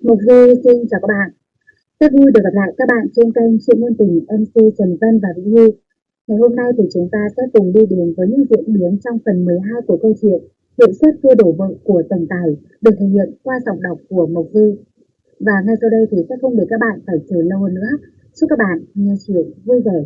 Mộc Duy xin chào các bạn. Rất vui được gặp lại các bạn trên kênh Chuyện Ngôn Tình MC Trần Vân và Vĩ Huy. Ngày hôm nay thì chúng ta sẽ cùng đi đến với những diễn biến trong phần 12 của câu chuyện Hiệu suất cưa đổ vợ của tổng tài được thể hiện qua giọng đọc của Mộc Duy. Và ngay sau đây thì sẽ không để các bạn phải chờ lâu hơn nữa. Chúc các bạn nghe chuyện vui vẻ.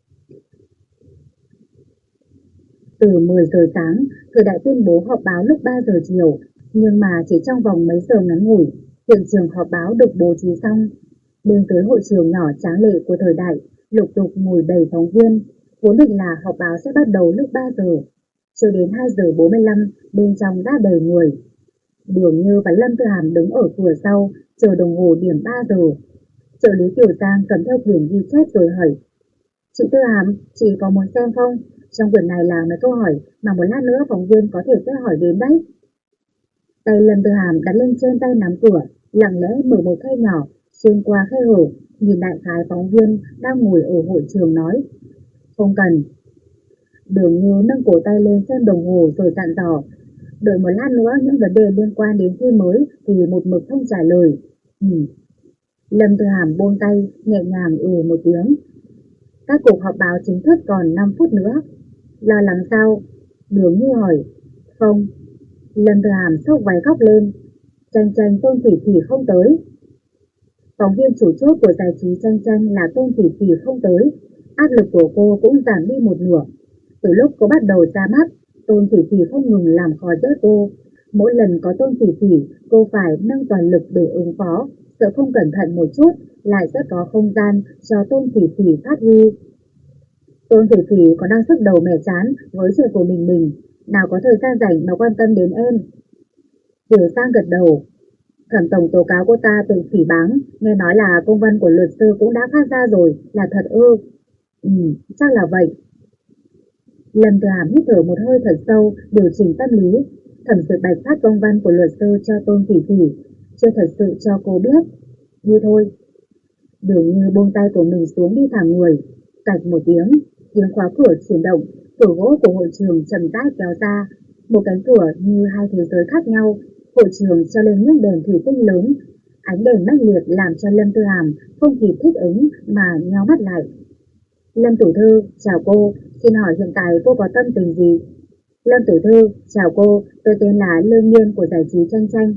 Từ 10 giờ sáng, Thời Đại tuyên bố họp báo lúc 3 giờ chiều, nhưng mà chỉ trong vòng mấy giờ ngắn ngủi, hiện trường họp báo được bố trí xong. Bên dưới hội trường nhỏ tráng lệ của Thời Đại, lục tục ngồi đầy phóng viên. Vốn định là họp báo sẽ bắt đầu lúc 3 giờ. Cho đến 2 giờ 45, bên trong đã đầy người. Đường Như và Lâm Tư Hàm đứng ở cửa sau, chờ đồng hồ điểm 3 giờ. Trợ lý Tiểu Giang cầm theo quyển ghi chép rồi hỏi: "Chị Tư Hàm, chị có muốn xem không? Trong quyển này là mấy câu hỏi mà một lát nữa phóng viên có thể sẽ hỏi đến đấy." Tay Lâm Tư Hàm đặt lên trên tay nắm cửa, lặng lẽ mở một khe nhỏ, xuyên qua khe hở, nhìn đại khái phóng viên đang ngồi ở hội trường nói: "Không cần." Đường Như nâng cổ tay lên xem đồng hồ rồi dặn dò: "Đợi một lát nữa những vấn đề liên quan đến phim mới thì một mực không trả lời." Lâm Tư Hàm buông tay, nhẹ nhàng một tiếng. "Các cuộc họp báo chính thức còn 5 phút nữa." "Lo lắng sao?" Đường Như hỏi. "Không." Lâm Tư Hàm xốc váy góc lên. "Chanh Chanh Tôn Phỉ Phỉ không tới." Phóng viên chủ chốt của giải trí Chanh Chanh là Tôn Phỉ Phỉ không tới. Áp lực của cô cũng giảm đi một nửa. Từ lúc cô bắt đầu ra mắt, Tôn Phỉ Phỉ không ngừng làm khó dễ cô. Mỗi lần có Tôn Phỉ Phỉ, cô phải nâng toàn lực để ứng phó, sợ không cẩn thận một chút lại sẽ có không gian cho Tôn Phỉ Phỉ phát huy. Tôn Phỉ Phỉ còn đang sức đầu mẻ chán với chuyện của mình, nào có thời gian rảnh mà quan tâm đến em. Tiểu Giang gật đầu. Thẩm tổng tố cáo cô ta tự phỉ báng, nghe nói là công văn của luật sư cũng đã phát ra rồi, là thật ư? Chắc là vậy. Lâm Tư Hàm hít thở một hơi thật sâu, điều chỉnh tâm lý. Thẩm Dược Bạch phát công văn của luật sư cho Tôn Phỉ Phỉ, chưa thật sự cho cô biết. Như thôi. Đường Như buông tay của mình xuống đi thẳng người. Cạch một tiếng khóa cửa chuyển động, cửa gỗ của hội trường chậm rãi kéo ra. Một cánh cửa như hai thế giới khác nhau. Hội trường cho lên những đèn thủy tinh lớn. Ánh đèn mãnh liệt làm cho Lâm Tư Hàm không kịp thích ứng mà nheo mắt lại. "Lâm tiểu thư, chào cô, xin hỏi hiện tại cô có tâm tình gì?" "Lâm tiểu thư, chào cô, tôi tên là Lương Nhiên của giải trí Chanh Chanh."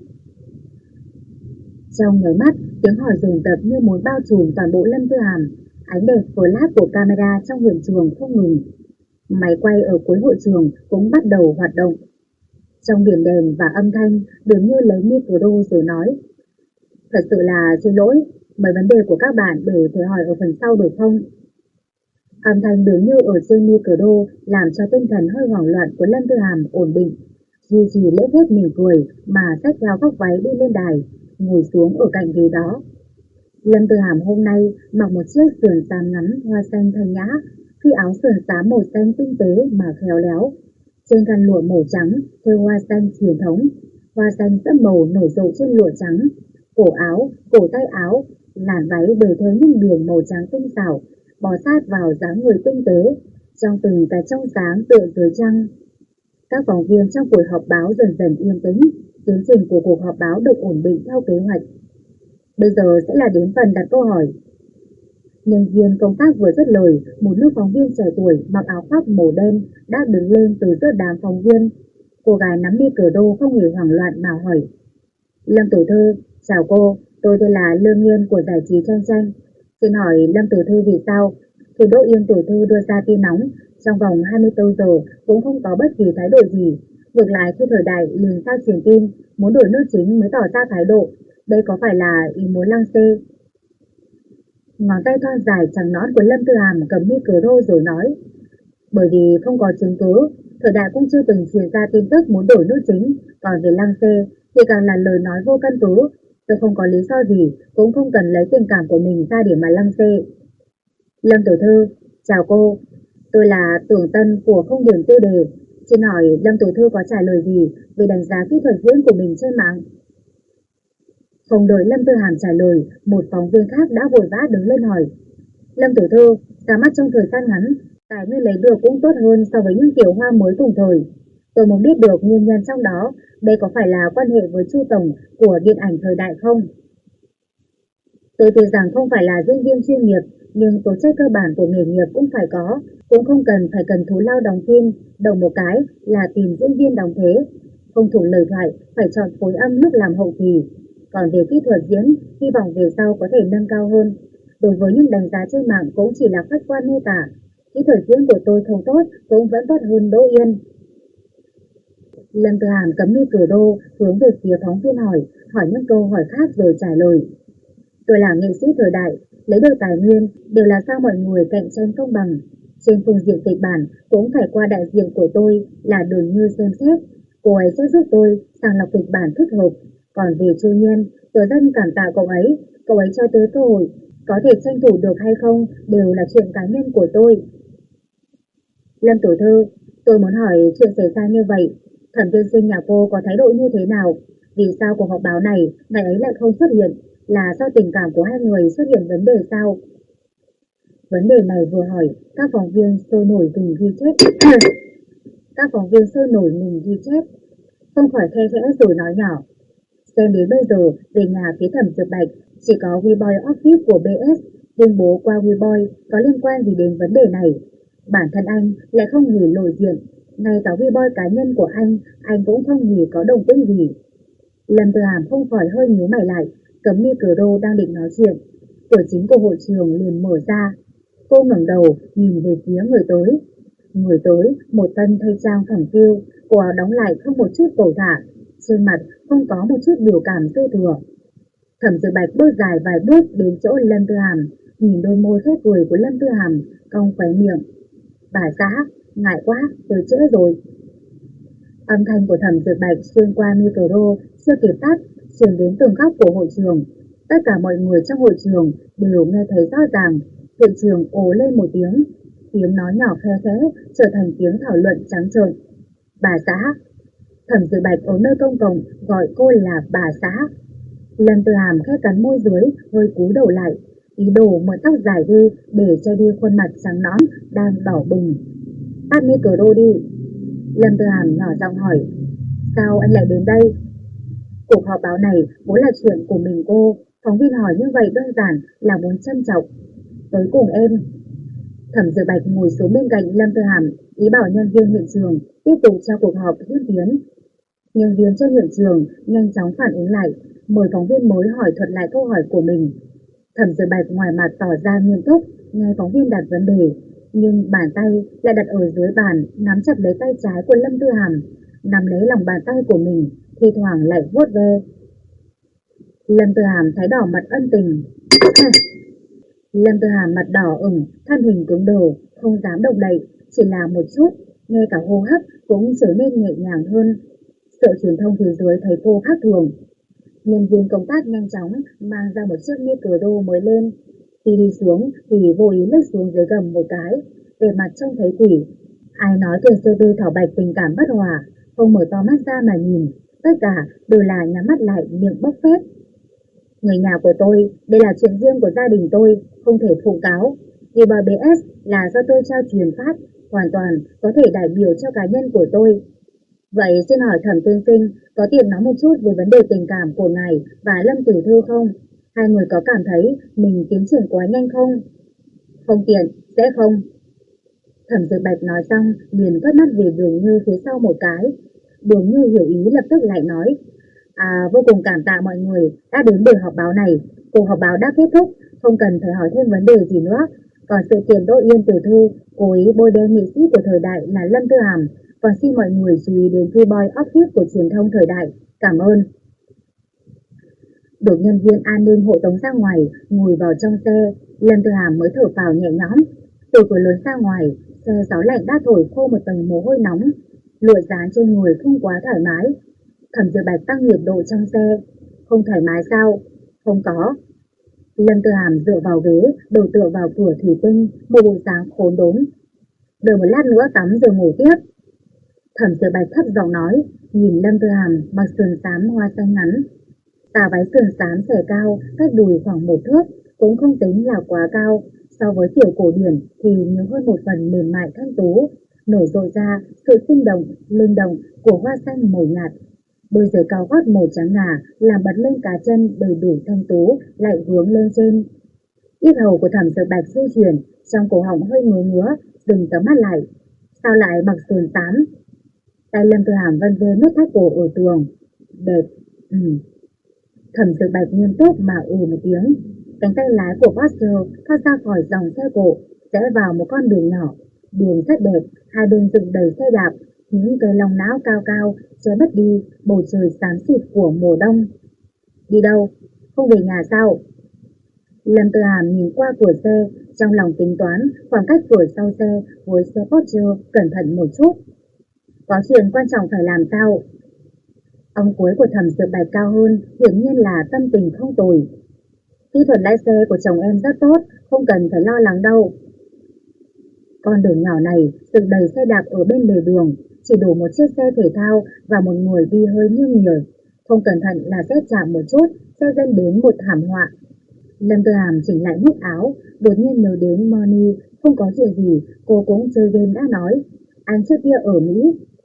Trong nháy mắt, tiếng hỏi dồn dập như muốn bao trùm toàn bộ Lâm Tư Hàm. Ánh đèn flash của camera trong hiện trường không ngừng. Máy quay ở cuối hội trường cũng bắt đầu hoạt động. Trong biển đèn và âm thanh, Đường Như lấy micro rồi nói: "Thật sự là xin lỗi, mấy vấn đề của các bạn để thể hỏi ở phần sau được không?" Âm thanh Đường Như ở trên micro làm cho tinh thần hơi hoảng loạn của Lâm Tư Hàm ổn định. Duy trì lễ phép mỉm cười mà xách theo góc váy đi lên đài, ngồi xuống ở cạnh ghế đó. Lâm Tư Hàm hôm nay mặc một chiếc sườn xám ngắn hoa xanh thanh nhã, phi áo sườn xám màu xanh tinh tế mà khéo léo. Trên khăn lụa màu trắng thêu hoa xanh truyền thống, hoa xanh sẫm màu nổi rộ trên lụa trắng. Cổ áo, cổ tay áo, làn váy đều theo những đường màu trắng tinh xảo, bó sát vào dáng người tinh tế, trong từng cái trong sáng tựa dưới trăng. Các phóng viên trong buổi họp báo dần dần yên tĩnh, tiến trình của cuộc họp báo được ổn định theo kế hoạch. Bây giờ sẽ là đến phần đặt câu hỏi. Nhân viên công tác vừa dứt lời, một nữ phóng viên trẻ tuổi mặc áo khoác màu đen đã đứng lên từ giữa đám phóng viên. Cô gái nắm micro không hề hoảng loạn mà hỏi: "Lâm tiểu thư, chào cô, tôi tên là Lương Nhiên của giải trí Chanh Chanh. Xin hỏi Lâm tiểu thư vì sao khi Đỗ Yên tiểu thư đưa ra tin nóng trong vòng 24 giờ cũng không có bất kỳ thái độ gì, ngược lại khi Thời Đại liền sao truyền tin muốn đổi nữ chính mới tỏ ra thái độ, đây có phải là ý muốn lăng xê?" Ngón tay thon dài trắng nõn của Lâm Tư Hàm cầm micro rồi nói: "Bởi vì không có chứng cứ, Thời Đại cũng chưa từng truyền ra tin tức muốn đổi nữ chính, còn về lăng xê thì càng là lời nói vô căn cứ. Tôi không có lý do gì, cũng không cần lấy tình cảm của mình ra để mà lăng xê." "Lâm tiểu thư, chào cô, tôi là Tưởng Tân của Không Điểm Tiêu Đề. Xin hỏi Lâm tiểu thư có trả lời gì về đánh giá kỹ thuật diễn của mình trên mạng?" Không đợi Lâm Tư Hàm trả lời, một phóng viên khác đã vội vã đứng lên hỏi: "Lâm tiểu thư, ra mắt trong thời gian ngắn, tài nguyên lấy được cũng tốt hơn so với những tiểu hoa mới cùng thời. Tôi muốn biết được nguyên nhân trong đó, đây có phải là quan hệ với Chu tổng của điện ảnh Thời Đại không?" Tôi tuy rằng không phải là diễn viên chuyên nghiệp, nhưng tố chất cơ bản của nghề nghiệp cũng phải có, cũng không cần phải cần thù lao đóng phim, đầu một cái là tìm diễn viên đóng thế. Không thủ lời thoại, phải chọn phối âm lúc làm hậu kỳ. Còn về kỹ thuật diễn, hy vọng về sau có thể nâng cao hơn. Đối với những đánh giá trên mạng cũng chỉ là khách quan mô tả. Kỹ thuật diễn của tôi không tốt, cũng vẫn tốt hơn Đỗ Yên. Lâm Tư Hàm cấm micro hướng về phía phóng viên hỏi những câu hỏi khác rồi trả lời. Tôi là nghệ sĩ thời đại, lấy được tài nguyên đều là sao mọi người cạnh tranh công bằng. Trên phương diện kịch bản cũng phải qua đại diện của tôi là Đường Như xem xét. Cô ấy sẽ giúp tôi sàng lọc kịch bản thích hợp. Còn về Chu Nhiên, tôi rất cảm tạ cậu ấy cho tôi cơ hội. Có thể tranh thủ được hay không đều là chuyện cá nhân của tôi. Lâm Tiểu Thư, tôi muốn hỏi chuyện xảy ra như vậy. Thẩm tiên sinh nhà cô có thái độ như thế nào? Vì sao cuộc họp báo này ngày ấy lại không xuất hiện? Là do tình cảm của hai người xuất hiện vấn đề sao? Vấn đề này vừa hỏi, các phóng viên sôi nổi ngừng ghi chép. Các phóng viên sôi nổi ngừng ghi chép, không khỏi khe khẽ rồi nói nhỏ. Xem đến bây giờ, về nhà phía Thẩm Dược Bạch, chỉ có WeBoy Office của BS tuyên bố qua WeBoy có liên quan gì đến vấn đề này. Bản thân anh lại không hề lộ diện, ngay cả WeBoy cá nhân của anh cũng không hề có đồng tính gì. Lâm Tư Hàm không khỏi hơi nhíu mày lại, cấm micro đang định nói chuyện. Cửa chính của hội trường liền mở ra. Cô ngẩng đầu nhìn về phía người tới. Người tới, một tân thay trang phẳng phiu, cổ áo đóng lại không một chút cổ thả, trên mặt không có một chút biểu cảm dư thừa. Thẩm Dược Bạch bước dài vài bước đến chỗ Lâm Tư Hàm, nhìn đôi môi khét cười của Lâm Tư Hàm, cong khóe miệng. Bà xã, ngại quá, tôi trễ rồi. Âm thanh của Thẩm Dược Bạch xuyên qua micro chưa kịp tắt, truyền đến từng góc của hội trường. Tất cả mọi người trong hội trường đều nghe thấy rõ ràng. Hội trường ồ lên một tiếng, tiếng nói nhỏ khe khẽ trở thành tiếng thảo luận trắng trợn. Bà xã. Thẩm Dược Bạch ở nơi công cộng gọi cô là bà xã. Lâm Tư Hàm khẽ cắn môi dưới, hơi cúi đầu lại, ý đồ mượn tóc dài đi để che đi khuôn mặt trắng nõn đang đỏ bừng. Tắt micro đi. Lâm Tư Hàm nhỏ giọng hỏi. Sao anh lại đến đây? Cuộc họp báo này vốn là chuyện của mình cô. Phóng viên hỏi như vậy đơn giản là muốn trân trọng. Tới cùng em. Thẩm Dược Bạch ngồi xuống bên cạnh Lâm Tư Hàm, ý bảo nhân viên hiện trường tiếp tục cho cuộc họp diễn tiến. Nhân viên trên hiện trường nhanh chóng phản ứng lại, mời phóng viên mới hỏi thuật lại câu hỏi của mình. Thẩm Dược Bạch ngoài mặt tỏ ra nghiêm túc, nghe phóng viên đặt vấn đề, nhưng bàn tay lại đặt ở dưới bàn, nắm chặt lấy tay trái của Lâm Tư Hàm, nắm lấy lòng bàn tay của mình, thi thoảng lại vuốt ve. Lâm Tư Hàm thái đỏ mặt ân tình. Lâm Tư Hàm mặt đỏ ửng, thân hình cứng đờ, không dám động đậy, chỉ là một chút, ngay cả hô hấp cũng trở nên nhẹ nhàng hơn. Sợ truyền thông phía dưới thấy cô khác thường. Nhân viên công tác nhanh chóng mang ra một chiếc micro mới lên. Khi đi xuống thì vô ý lướt xuống dưới gầm một cái, về mặt trông thấy quỷ. Ai nói tuyển CP Thảo Bạch tình cảm bất hòa, không mở to mắt ra mà nhìn, tất cả đều là nhắm mắt lại miệng bốc phét. Người nhà của tôi, đây là chuyện riêng của gia đình tôi, không thể phụ cáo. WeBoy BS là do tôi trao truyền phát, hoàn toàn có thể đại biểu cho cá nhân của tôi. Vậy xin hỏi Thẩm tiên sinh, có tiện nói một chút về vấn đề tình cảm của ngài và Lâm Tiểu Thư không? Hai người có cảm thấy mình tiến triển quá nhanh không? Không tiện, sẽ không. Thẩm Dược Bạch nói xong liền quét mắt về Đường Như phía sau một cái. Đường Như hiểu ý lập tức lại nói. Vô cùng cảm tạ mọi người đã đến buổi họp báo này. Cuộc họp báo đã kết thúc, không cần phải hỏi thêm vấn đề gì nữa. Còn sự kiện Đỗ Yên Tiểu Thư cố ý bôi đen nghệ sĩ của thời đại là Lâm Tư Hàm. Còn xin mọi người chú ý đến WeBoy Office của truyền thông thời đại. Cảm ơn. Được nhân viên an ninh hộ tống ra ngoài, ngồi vào trong xe, Lâm Tư Hàm mới thở phào nhẹ nhõm. Từ cửa lớn ra ngoài, xe gió lạnh đã thổi khô một tầng mồ hôi nóng, lụa dán trên người không quá thoải mái. Thẩm Dược Bạch tăng nhiệt độ trong xe. Không thoải mái sao? Không có. Lâm Tư Hàm dựa vào ghế, đầu tựa vào cửa thủy tinh, một bộ dáng khốn đốn. Đợi một lát nữa tắm rồi ngủ tiếp. Thẩm Dược Bạch thấp giọng nói, nhìn Lâm Tư Hàm mặc sườn xám hoa xanh ngắn. Tà váy sườn xám xẻ cao, cách đùi khoảng 1 thước, cũng không tính là quá cao. So với kiểu cổ điển thì nhiều hơn một phần mềm mại thanh tú, nổi rộ ra sự sinh động, linh động của hoa xanh màu nhạt. Đôi giày cao gót màu trắng ngà làm bật lên cá chân đầy đủ thanh tú lại hướng lên trên. Yết hầu của Thẩm Dược Bạch di chuyển, trong cổ họng hơi ngứa ngứa, dừng tấm mắt lại. Sao lại mặc sườn xám? Tay Lâm Tư Hàm vân vê nút thắt cổ ở tường. Đẹp. Thẩm Dược Bạch nghiêm túc mà một tiếng. Cánh tay lái của Buster thoát ra khỏi dòng xe cộ, rẽ vào một con đường nhỏ. Đường rất đẹp, hai bên dựng đầy xe đạp, những cây long não cao cao che mất đi bầu trời xám xịt của mùa đông. Đi đâu? Không về nhà sao? Lâm Tư Hàm nhìn qua cửa xe, trong lòng tính toán khoảng cách cửa sau xe với xe Porsche cẩn thận một chút. Có chuyện quan trọng phải làm sao? Ông cuối của Thẩm Dược Bạch cao hơn, hiển nhiên là tâm tình không tồi. Kỹ thuật lái xe của chồng em rất tốt, không cần phải lo lắng đâu. Con đường nhỏ này dựng đầy xe đạp ở bên lề đường, chỉ đủ một chiếc xe thể thao và một người đi hơi nghiêng người. Không cẩn thận là sẽ chạm một chút, sẽ dẫn đến một thảm họa. Lâm Tư Hàm chỉnh lại nút áo, đột nhiên nhớ đến Moni, không có chuyện gì, cô cũng chơi game đã nói. Anh trước kia ở Mỹ.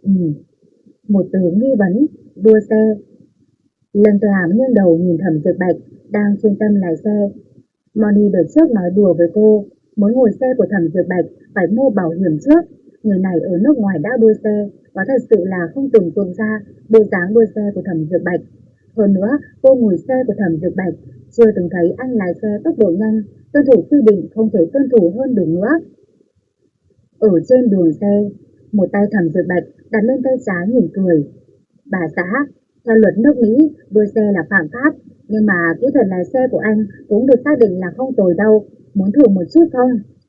Một từ nghi vấn, đua xe. Lâm Tư Hàm nghiêng đầu nhìn Thẩm Dược Bạch, đang chuyên tâm lái xe. Moni đợt trước nói đùa với cô, muốn ngồi xe của Thẩm Dược Bạch phải mua bảo hiểm trước. Người này ở nước ngoài đã đua xe, và thật sự là không tưởng tượng ra bộ dáng đua xe của Thẩm Dược Bạch. Hơn nữa, cô ngồi xe của Thẩm Dược Bạch, chưa từng thấy anh lái xe tốc độ nhanh, tuân thủ quy định không thể tuân thủ hơn được nữa. Ở trên đường xe, một tay Thẩm Dược Bạch đặt lên tay trái mỉm cười. Bà xã, theo luật nước Mỹ, đua xe là phạm pháp, nhưng mà kỹ thuật lái xe của anh cũng được xác định là không tồi đâu, muốn thử một chút không?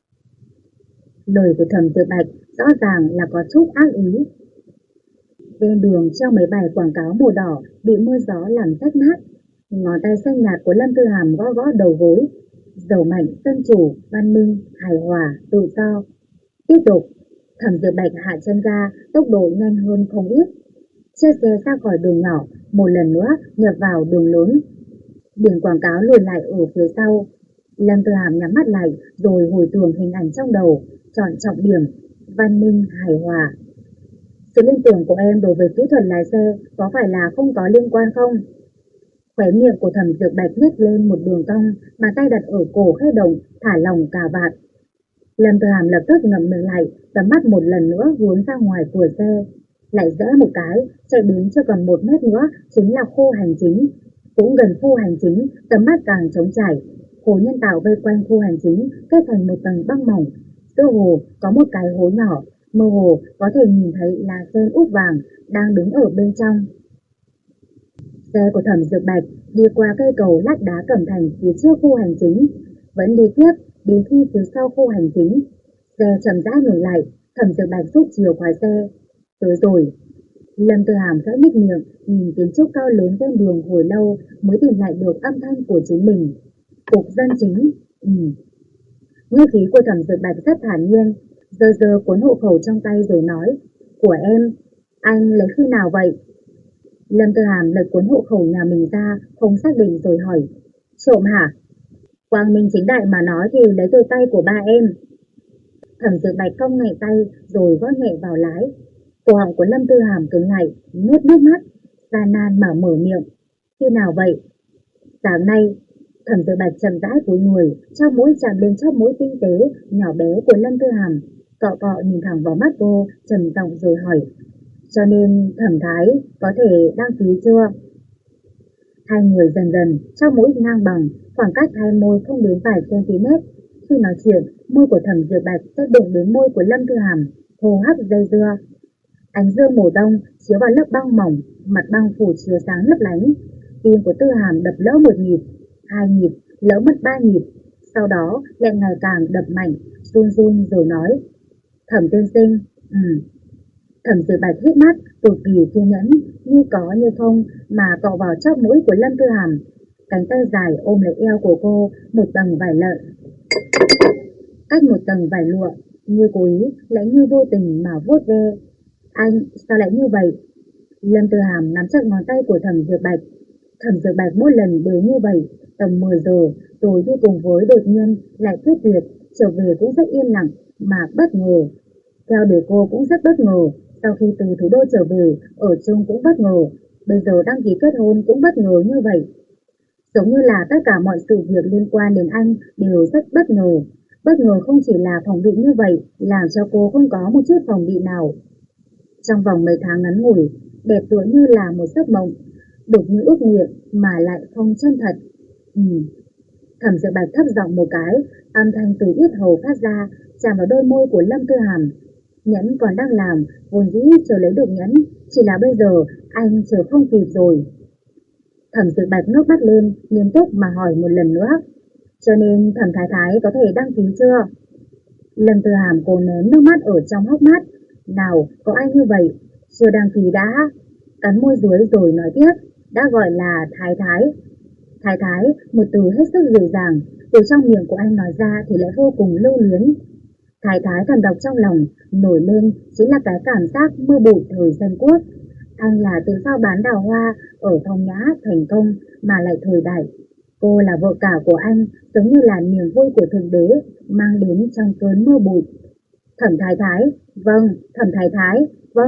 Lời của Thẩm Dược Bạch rõ ràng là có chút ác ý. Bên đường treo mấy bài quảng cáo màu đỏ bị mưa gió làm rách nát. Ngón tay xanh nhạt của Lâm Tư Hàm gõ gõ đầu gối. Giàu mạnh, dân chủ, văn minh, hài hòa, tự do. Tiếp tục, Thẩm Dược Bạch hạ chân ga, tốc độ nhanh hơn không ít. Chiếc xe ra khỏi đường nhỏ, một lần nữa nhập vào đường lớn. Biển quảng cáo lùi lại ở phía sau. Lâm Tư Hàm nhắm mắt lại rồi hồi tưởng hình ảnh trong đầu, chọn trọng điểm, văn minh, hài hòa. Sự liên tưởng của em đối với kỹ thuật lái xe có phải là không có liên quan không? Khóe miệng của Thẩm Dược Bạch nhếch lên một đường cong, bàn tay đặt ở cổ khẽ động, thả lỏng cà vạt. Lâm Tư Hàm lập tức ngậm miệng lại, tầm mắt một lần nữa hướng ra ngoài cửa xe, lại rẽ một cái, chạy đến chưa còn 1 mét nữa chính là khu hành chính. Cũng gần khu hành chính, tầm mắt càng trống trải. Hồ nhân tạo vây quanh khu hành chính kết thành một tầng băng mỏng. Giữa hồ có một cái hố nhỏ, mơ hồ có thể nhìn thấy là sen úp vàng đang đứng ở bên trong. Xe của Thẩm Dược Bạch đi qua cây cầu lát đá cẩm thành phía trước khu hành chính, vẫn đi tiếp đến khi phía sau khu hành chính. Xe chậm rãi ngừng lại, Thẩm Dược Bạch rút chìa khóa xe. Tới rồi. Lâm Tư Hàm khẽ nhếch miệng, nhìn kiến trúc cao lớn ven đường hồi lâu mới tìm lại được âm thanh của chính mình. Cục dân chính. Ngữ khí của Thẩm Dược Bạch rất thản nhiên, giơ cuốn hộ khẩu trong tay rồi nói, của em, anh lấy khi nào vậy? Lâm Tư Hàm lật cuốn hộ khẩu nhà mình ra, không xác định rồi hỏi, trộm hả? Quang minh chính đại mà nói thì lấy từ tay của ba em. Thẩm Dược Bạch cong nhẹ tay rồi gõ nhẹ vào lái. Cổ họng của Lâm Tư Hàm cứng lại, nuốt nước mắt, gian nan mà mở miệng. Khi nào vậy? Sáng nay. Thẩm Dược Bạch chậm rãi cúi người, chóp mũi chạm lên chóp mũi tinh tế, nhỏ bé của Lâm Tư Hàm, cọ cọ nhìn thẳng vào mắt cô, trầm giọng rồi hỏi. Cho nên Thẩm Thái có thể đăng ký chưa? Hai người dần dần, chóp mũi ngang bằng, khoảng cách hai môi không đến vài cm. Khi nói chuyện, môi của Thẩm Dược Bạch sẽ đụng đến môi của Lâm Tư Hàm, hô hấp dây dưa. Ánh dương mùa đông chiếu vào lớp băng mỏng, mặt băng phủ chiếu sáng lấp lánh. Tim của Tư Hàm đập lỡ 1 nhịp, 2 nhịp, lỡ mất 3 nhịp, sau đó lại ngày càng đập mạnh, run run rồi nói. Thẩm tiên sinh. Thẩm Dược Bạch hít mắt, cực kỳ kiên nhẫn, như có như không mà cọ vào chóp mũi của Lâm Tư Hàm. Cánh tay dài ôm lấy eo của cô, một tầng vải lợn, cách một tầng vải lụa, như cố ý lại như vô tình mà vuốt ve. Anh, sao lại như vậy? Lâm Tư Hàm nắm chặt ngón tay của Thẩm Dược Bạch. Thẩm Dược Bạch mỗi lần đều như vậy, tầm 10 giờ, rồi đi cùng với đột nhiên lại quyết tuyệt, trở về cũng rất yên lặng, mà bất ngờ. Theo đuổi cô cũng rất bất ngờ, sau khi từ thủ đô trở về, ở chung cũng bất ngờ. bây giờ đăng ký kết hôn cũng bất ngờ như vậy. Giống như là tất cả mọi sự việc liên quan đến anh đều rất bất ngờ. Bất ngờ không chỉ là phòng bị như vậy, làm cho cô không có một chút phòng bị nào. Trong vòng mấy tháng ngắn ngủi, đẹp tựa như là một giấc mộng, được như ước nguyện mà lại không chân thật. Thẩm Diệu Bạch thấp giọng một cái, âm thanh từ yết hầu phát ra, chạm vào đôi môi của Lâm Tư Hàm. Nhẫn còn đang làm, vốn dĩ chờ lấy được nhẫn, chỉ là bây giờ anh chờ không kịp rồi. Thẩm Diệu Bạch ngước mắt lên, nghiêm túc mà hỏi một lần nữa. Cho nên Thẩm Thái Thái có thể đăng ký chưa? Lâm Tư Hàm cố nén nước mắt ở trong hốc mắt. Nào, có ai như vậy? Chưa đăng ký đã. Cắn môi dưới rồi nói tiếp, đã gọi là Thái Thái. Thái Thái, một từ hết sức dịu dàng, từ trong miệng của anh nói ra thì lại vô cùng lưu luyến. Thái Thái thầm đọc trong lòng, nổi lên chính là cái cảm giác mưa bụi thời dân quốc. Anh là tự do bán đào hoa ở Phong Nhã thành công mà lại thời đại. Cô là vợ cả của anh, giống như là niềm vui của thượng đế mang đến trong cơn mưa bụi. Thẩm Thái Thái, vâng, Thẩm Thái Thái, vâng.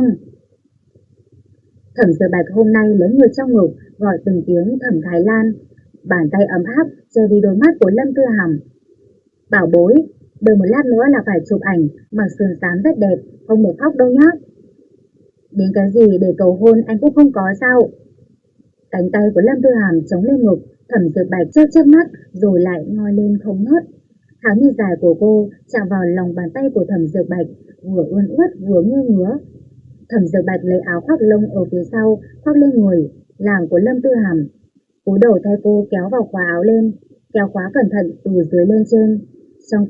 Thẩm Diệu Bạch hôm nay lấy người trong ngực gọi từng tiếng Thẩm Thái Lan, bàn tay ấm áp che đi đôi mắt của Lâm Tư Hàm. Bảo bối, đợi một lát nữa là phải chụp ảnh, mặc sườn xám rất đẹp, không được khóc đâu nhá. Đến cái gì để cầu hôn anh cũng không có sao? Cánh tay của Lâm Tư Hàm chống lên ngực, Thẩm Diệu Bạch chớp mắt rồi lại ngoi lên không ngớt. Áo như dài của cô chạm vào lòng bàn tay của Thẩm Diệu Bạch, vừa ươn ướt vừa ngứa ngứa. Thẩm Diệu Bạch lấy áo khoác lông ở phía sau khoác lên người, làng của Lâm Tư Hàm. Cúi đầu thay cô kéo vào khóa áo lên, kéo khóa cẩn thận từ dưới lên trên. Trong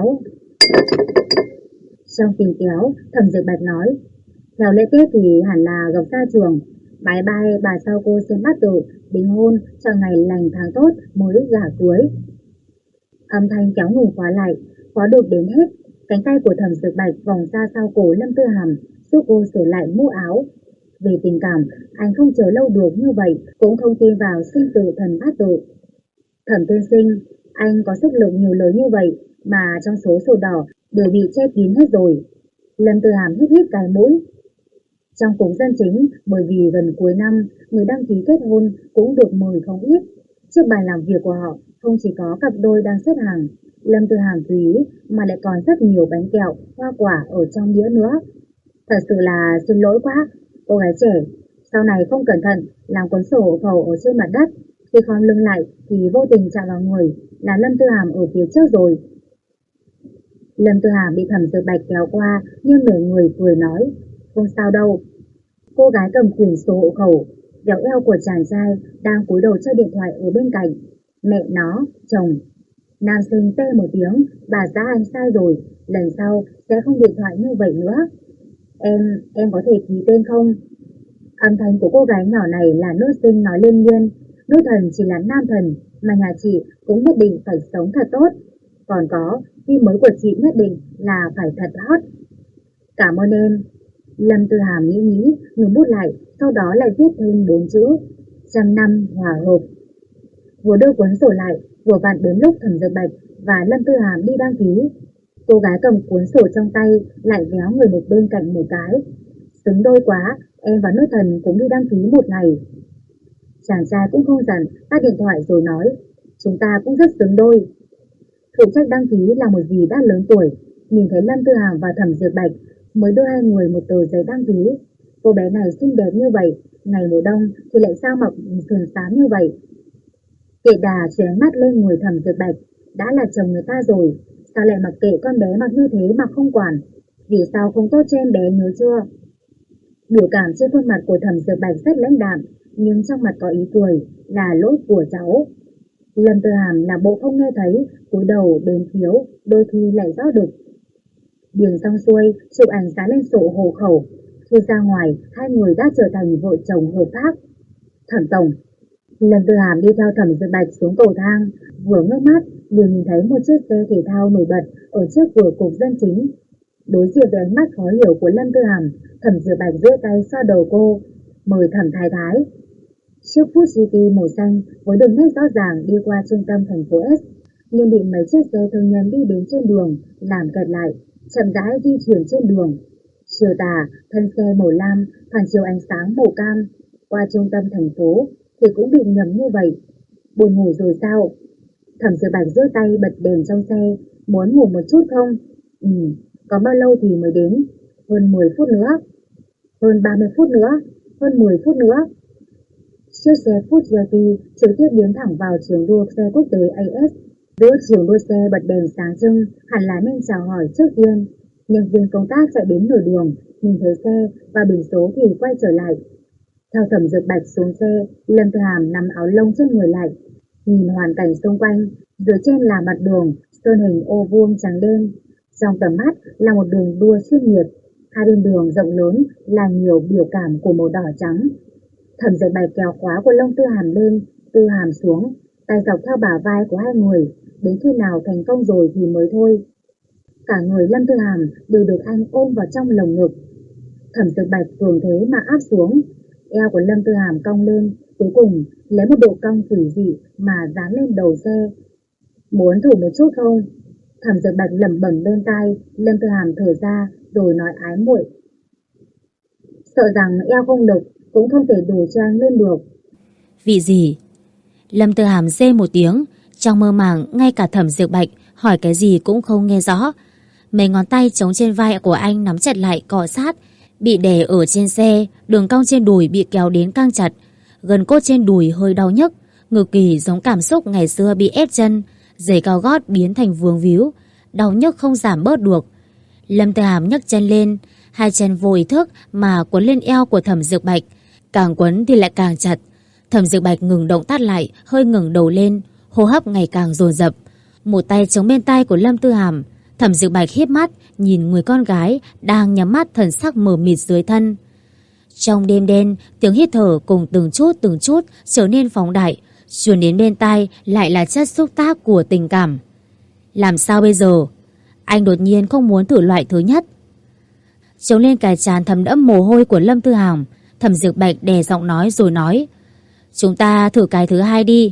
tiếng kéo, Thẩm Diệu Bạch nói, theo lễ Tết thì hẳn là gặp ra trường. Bye bye, bà sau cô xem bắt tự, đính hôn, cho ngày lành tháng tốt mới gả cưới. Âm thanh kéo ngừng khóa lại, khóa được đến hết. Cánh tay của Thẩm Diệu Bạch vòng ra sau cổ Lâm Tư Hàm, giúp cô sửa lại mũ áo. Về tình cảm, anh không chờ lâu được như vậy, cũng không tin vào sinh tử thần bát tự. Thẩm tiên sinh, anh có sức lực nhiều lớn như vậy, mà trong số sổ đỏ đều bị che kín hết rồi. Lâm Tư Hàm hít cái mũi. Trong cục dân chính, bởi vì gần cuối năm, người đăng ký kết hôn cũng được mời không ít. Trước bàn làm việc của họ, không chỉ có cặp đôi đang xếp hàng, Lâm Tư Hàm tùy ý, mà lại còn rất nhiều bánh kẹo, hoa quả ở trong đĩa nữa. Thật sự là xin lỗi quá, cô gái trẻ, sau này không cẩn thận, làm cuốn sổ hộ khẩu ở trên mặt đất, khi khom lưng lại thì vô tình chạm vào người, là Lâm Tư Hàm ở phía trước rồi. Lâm Tư Hàm bị Thẩm Diệu Bạch kéo qua, nhưng nửa người cười nói, không sao đâu. Cô gái cầm quyển sổ hộ khẩu, kéo eo của chàng trai đang cúi đầu chơi điện thoại ở bên cạnh. Mẹ nó, chồng. Nam sinh tê một tiếng, bà xã anh sai rồi, lần sau sẽ không điện thoại như vậy nữa. Em có thể ký tên không? Âm thanh của cô gái nhỏ này là nữ sinh nói liên miên. Nữ thần chỉ là nam thần, mà nhà chị cũng nhất định phải sống thật tốt. Còn có, phim mới của chị nhất định là phải thật hot. Cảm ơn em. Lâm Tư Hàm nghĩ, ngừng bút lại, sau đó lại viết thêm 4 chữ, 100 năm hòa hợp. Vừa đưa cuốn sổ lại, vừa vặn đến lúc Thẩm Diệu Bạch và Lâm Tư Hàm đi đăng ký. Cô gái cầm cuốn sổ trong tay lại véo người một bên cạnh một cái. Xứng đôi quá, em và nữ thần cũng đi đăng ký một ngày. Chàng trai cũng không giận, tắt điện thoại rồi nói, chúng ta cũng rất xứng đôi. Phụ trách đăng ký là một dì đã lớn tuổi, nhìn thấy Lâm Tư Hàm và Thẩm Diệu Bạch mới đưa hai người một tờ giấy đăng ký. Cô bé này xinh đẹp như vậy, ngày mùa đông thì lại sao mặc sườn xám như vậy. Kệ đà chuyển ánh mắt lên người Thẩm Diệu Bạch, đã là chồng người ta rồi, sao lại mặc kệ con bé mặc như thế mà không quản, vì sao không tốt cho em bé nhớ chưa? Biểu cảm trên khuôn mặt của Thẩm Diệu Bạch rất lãnh đạm, nhưng trong mặt có ý cười, là lỗi của cháu. Lâm Tư Hàm là bộ không nghe thấy, cúi đầu đếm phiếu, đôi khi lại rõ được. Điền xong xuôi, chụp ảnh dán lên sổ hộ khẩu. Khi ra ngoài, hai người đã trở thành vợ chồng hợp pháp. Thẩm tổng. Lâm Tư Hàm đi theo Thẩm Diệu Bạch xuống cầu thang, vừa ngước mắt, liền nhìn thấy một chiếc xe thể thao nổi bật ở trước cửa cục dân chính. Đối diện với ánh mắt khó hiểu của Lâm Tư Hàm, Thẩm Diệu Bạch giơ tay xoa đầu cô, mời Thẩm Thái Thái. Chiếc Ford GT màu xanh với đường nét rõ ràng đi qua trung tâm thành phố S, nhưng bị mấy chiếc xe thương nhân đi đến trên đường làm kẹt lại, chậm rãi di chuyển trên đường. Chiều tà, thân xe màu lam phản chiếu ánh sáng màu cam. qua trung tâm thành phố thì cũng bị nhầm như vậy. Buồn ngủ rồi sao? Thẩm Diệp Bạch giơ tay bật đèn trong xe, muốn ngủ một chút không? Ừ, có bao lâu thì mới đến? Hơn 10 phút nữa. Hơn 30 phút nữa. Hơn 10 phút nữa. Chiếc xe Fuji trực tiếp biến thẳng vào trường đua xe quốc tế AS. Giữa trường đua xe bật đèn sáng trưng, hẳn là nên chào hỏi trước tiên. Nhân viên công tác chạy đến nửa đường, nhìn thấy xe và biển số thì quay trở lại. Theo Thẩm Dược Bạch xuống xe, Lâm Tư Hàm nắm áo lông trên người lại, nhìn hoàn cảnh xung quanh. Dưới trên là mặt đường, sơn hình ô vuông trắng đen. Trong tầm mắt là một đường đua chuyên nghiệp. Hai bên đường rộng lớn là nhiều biểu cảm của màu đỏ trắng. Thẩm Dược Bạch kéo khóa của lông Tư Hàm lên, Tư Hàm xuống, tay dọc theo bả vai của hai người, đến khi nào thành công rồi thì mới thôi. Cả người Lâm Tư Hàm đều được anh ôm vào trong lồng ngực. Thẩm Dược Bạch cường thế mà áp xuống, eo của Lâm Tư Hàm cong lên, cuối cùng lấy một độ cong quỷ dị mà dán lên đầu xe. Muốn thử một chút không? Thẩm Dược Bạch lẩm bẩm bên tai, Lâm Tư Hàm thở ra rồi nói ái muội. Sợ rằng eo không lực cũng không thể đủ cho anh lên được. Vì gì? Lâm Tư Hàm rê một tiếng, trong mơ màng ngay cả Thẩm Dược Bạch hỏi cái gì cũng không nghe rõ. Mấy ngón tay chống trên vai của anh nắm chặt lại cọ sát, bị đè ở trên xe, đường cong trên đùi bị kéo đến căng chặt, gân cốt trên đùi hơi đau nhức, ngực kỳ giống cảm xúc ngày xưa bị ép chân, giày cao gót biến thành vướng víu, đau nhức không giảm bớt được. Lâm Tư Hàm nhấc chân lên, hai chân vô ý thức mà quấn lên eo của Thẩm Dược Bạch, càng quấn thì lại càng chặt. Thẩm Dược Bạch ngừng động tác lại, hơi ngẩng đầu lên, hô hấp ngày càng dồn dập. Một tay chống bên tai của Lâm Tư Hàm, Thẩm Dược Bạch híp mắt nhìn người con gái đang nhắm mắt, thần sắc mờ mịt dưới thân. Trong đêm đen, tiếng hít thở cùng từng chút trở nên phóng đại, truyền đến bên tai lại là chất xúc tác của tình cảm. Làm sao bây giờ? Anh đột nhiên không muốn thử loại thứ nhất. Chống lên cái trán thấm đẫm mồ hôi của Lâm Tư Hàm, Thẩm Dược Bạch đè giọng nói rồi nói: chúng ta thử cái thứ hai đi.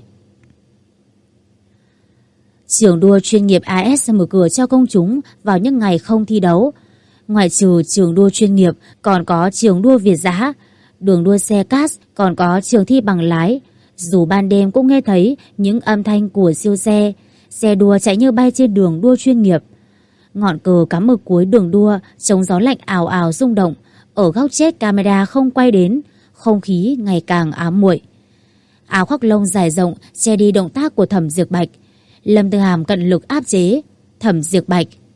Trường đua chuyên nghiệp AS mở cửa cho công chúng vào những ngày không thi đấu. Ngoài trừ trường đua chuyên nghiệp, còn có trường đua Việt dã, đường đua xe cast, còn có trường thi bằng lái. Dù ban đêm cũng nghe thấy những âm thanh của siêu xe, xe đua chạy như bay trên đường đua chuyên nghiệp. Ngọn cờ cắm ở cuối đường đua, chống gió lạnh ào ào rung động. Ở góc chết camera không quay đến, không khí ngày càng ám muội. Áo khoác lông dài rộng che đi động tác của Thẩm Dược Bạch. Lâm Tư Hàm cận lực áp chế. Thẩm Dược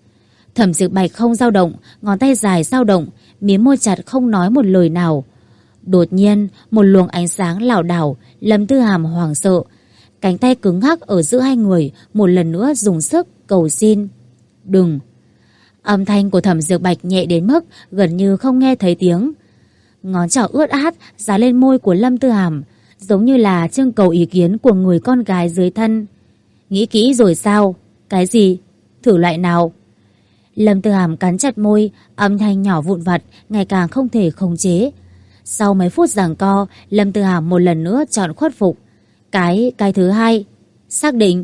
Bạch không dao động, ngón tay dài dao động, mím môi chặt không nói một lời nào. Đột nhiên, một luồng ánh sáng lảo đảo, Lâm Tư Hàm hoảng sợ. Cánh tay cứng ngắc ở giữa hai người một lần nữa dùng sức cầu xin. Đừng. Âm thanh của Thẩm Dược Bạch nhẹ đến mức gần như không nghe thấy tiếng. Ngón trỏ ướt át dán lên môi của Lâm Tư Hàm, giống như là trưng cầu ý kiến của người con gái dưới thân. Nghĩ kỹ rồi sao? Cái gì? Thử loại nào? Lâm Tư Hàm cắn chặt môi, âm thanh nhỏ vụn vặt ngày càng không thể khống chế. Sau mấy phút giằng co, Lâm Tư Hàm một lần nữa chọn khuất phục. Cái thứ hai. Xác định.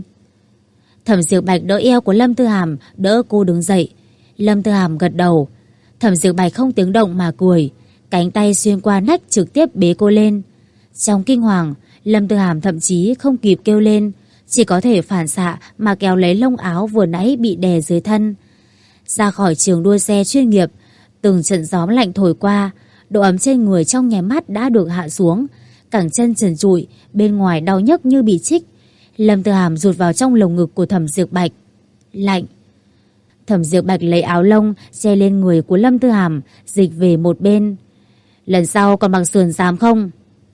Thẩm Dược Bạch đỡ eo của Lâm Tư Hàm, đỡ cô đứng dậy. Lâm Tư Hàm gật đầu. Thẩm Dược Bạch không tiếng động mà cười, cánh tay xuyên qua nách trực tiếp bế cô lên. Trong kinh hoàng, Lâm Tư Hàm thậm chí không kịp kêu lên, chỉ có thể phản xạ mà kéo lấy lông áo vừa nãy bị đè dưới thân. Ra khỏi trường đua xe chuyên nghiệp, từng trận gió lạnh thổi qua, độ ấm trên người trong nháy mắt đã được hạ xuống, cẳng chân trần trụi, bên ngoài đau nhức như bị chích. Lâm Tư Hàm rụt vào trong lồng ngực của Thẩm Dược Bạch. Lạnh. Thẩm Dược Bạch lấy áo lông che lên người của Lâm Tư Hàm, dịch về một bên. Lần sau còn mặc sườn xám không?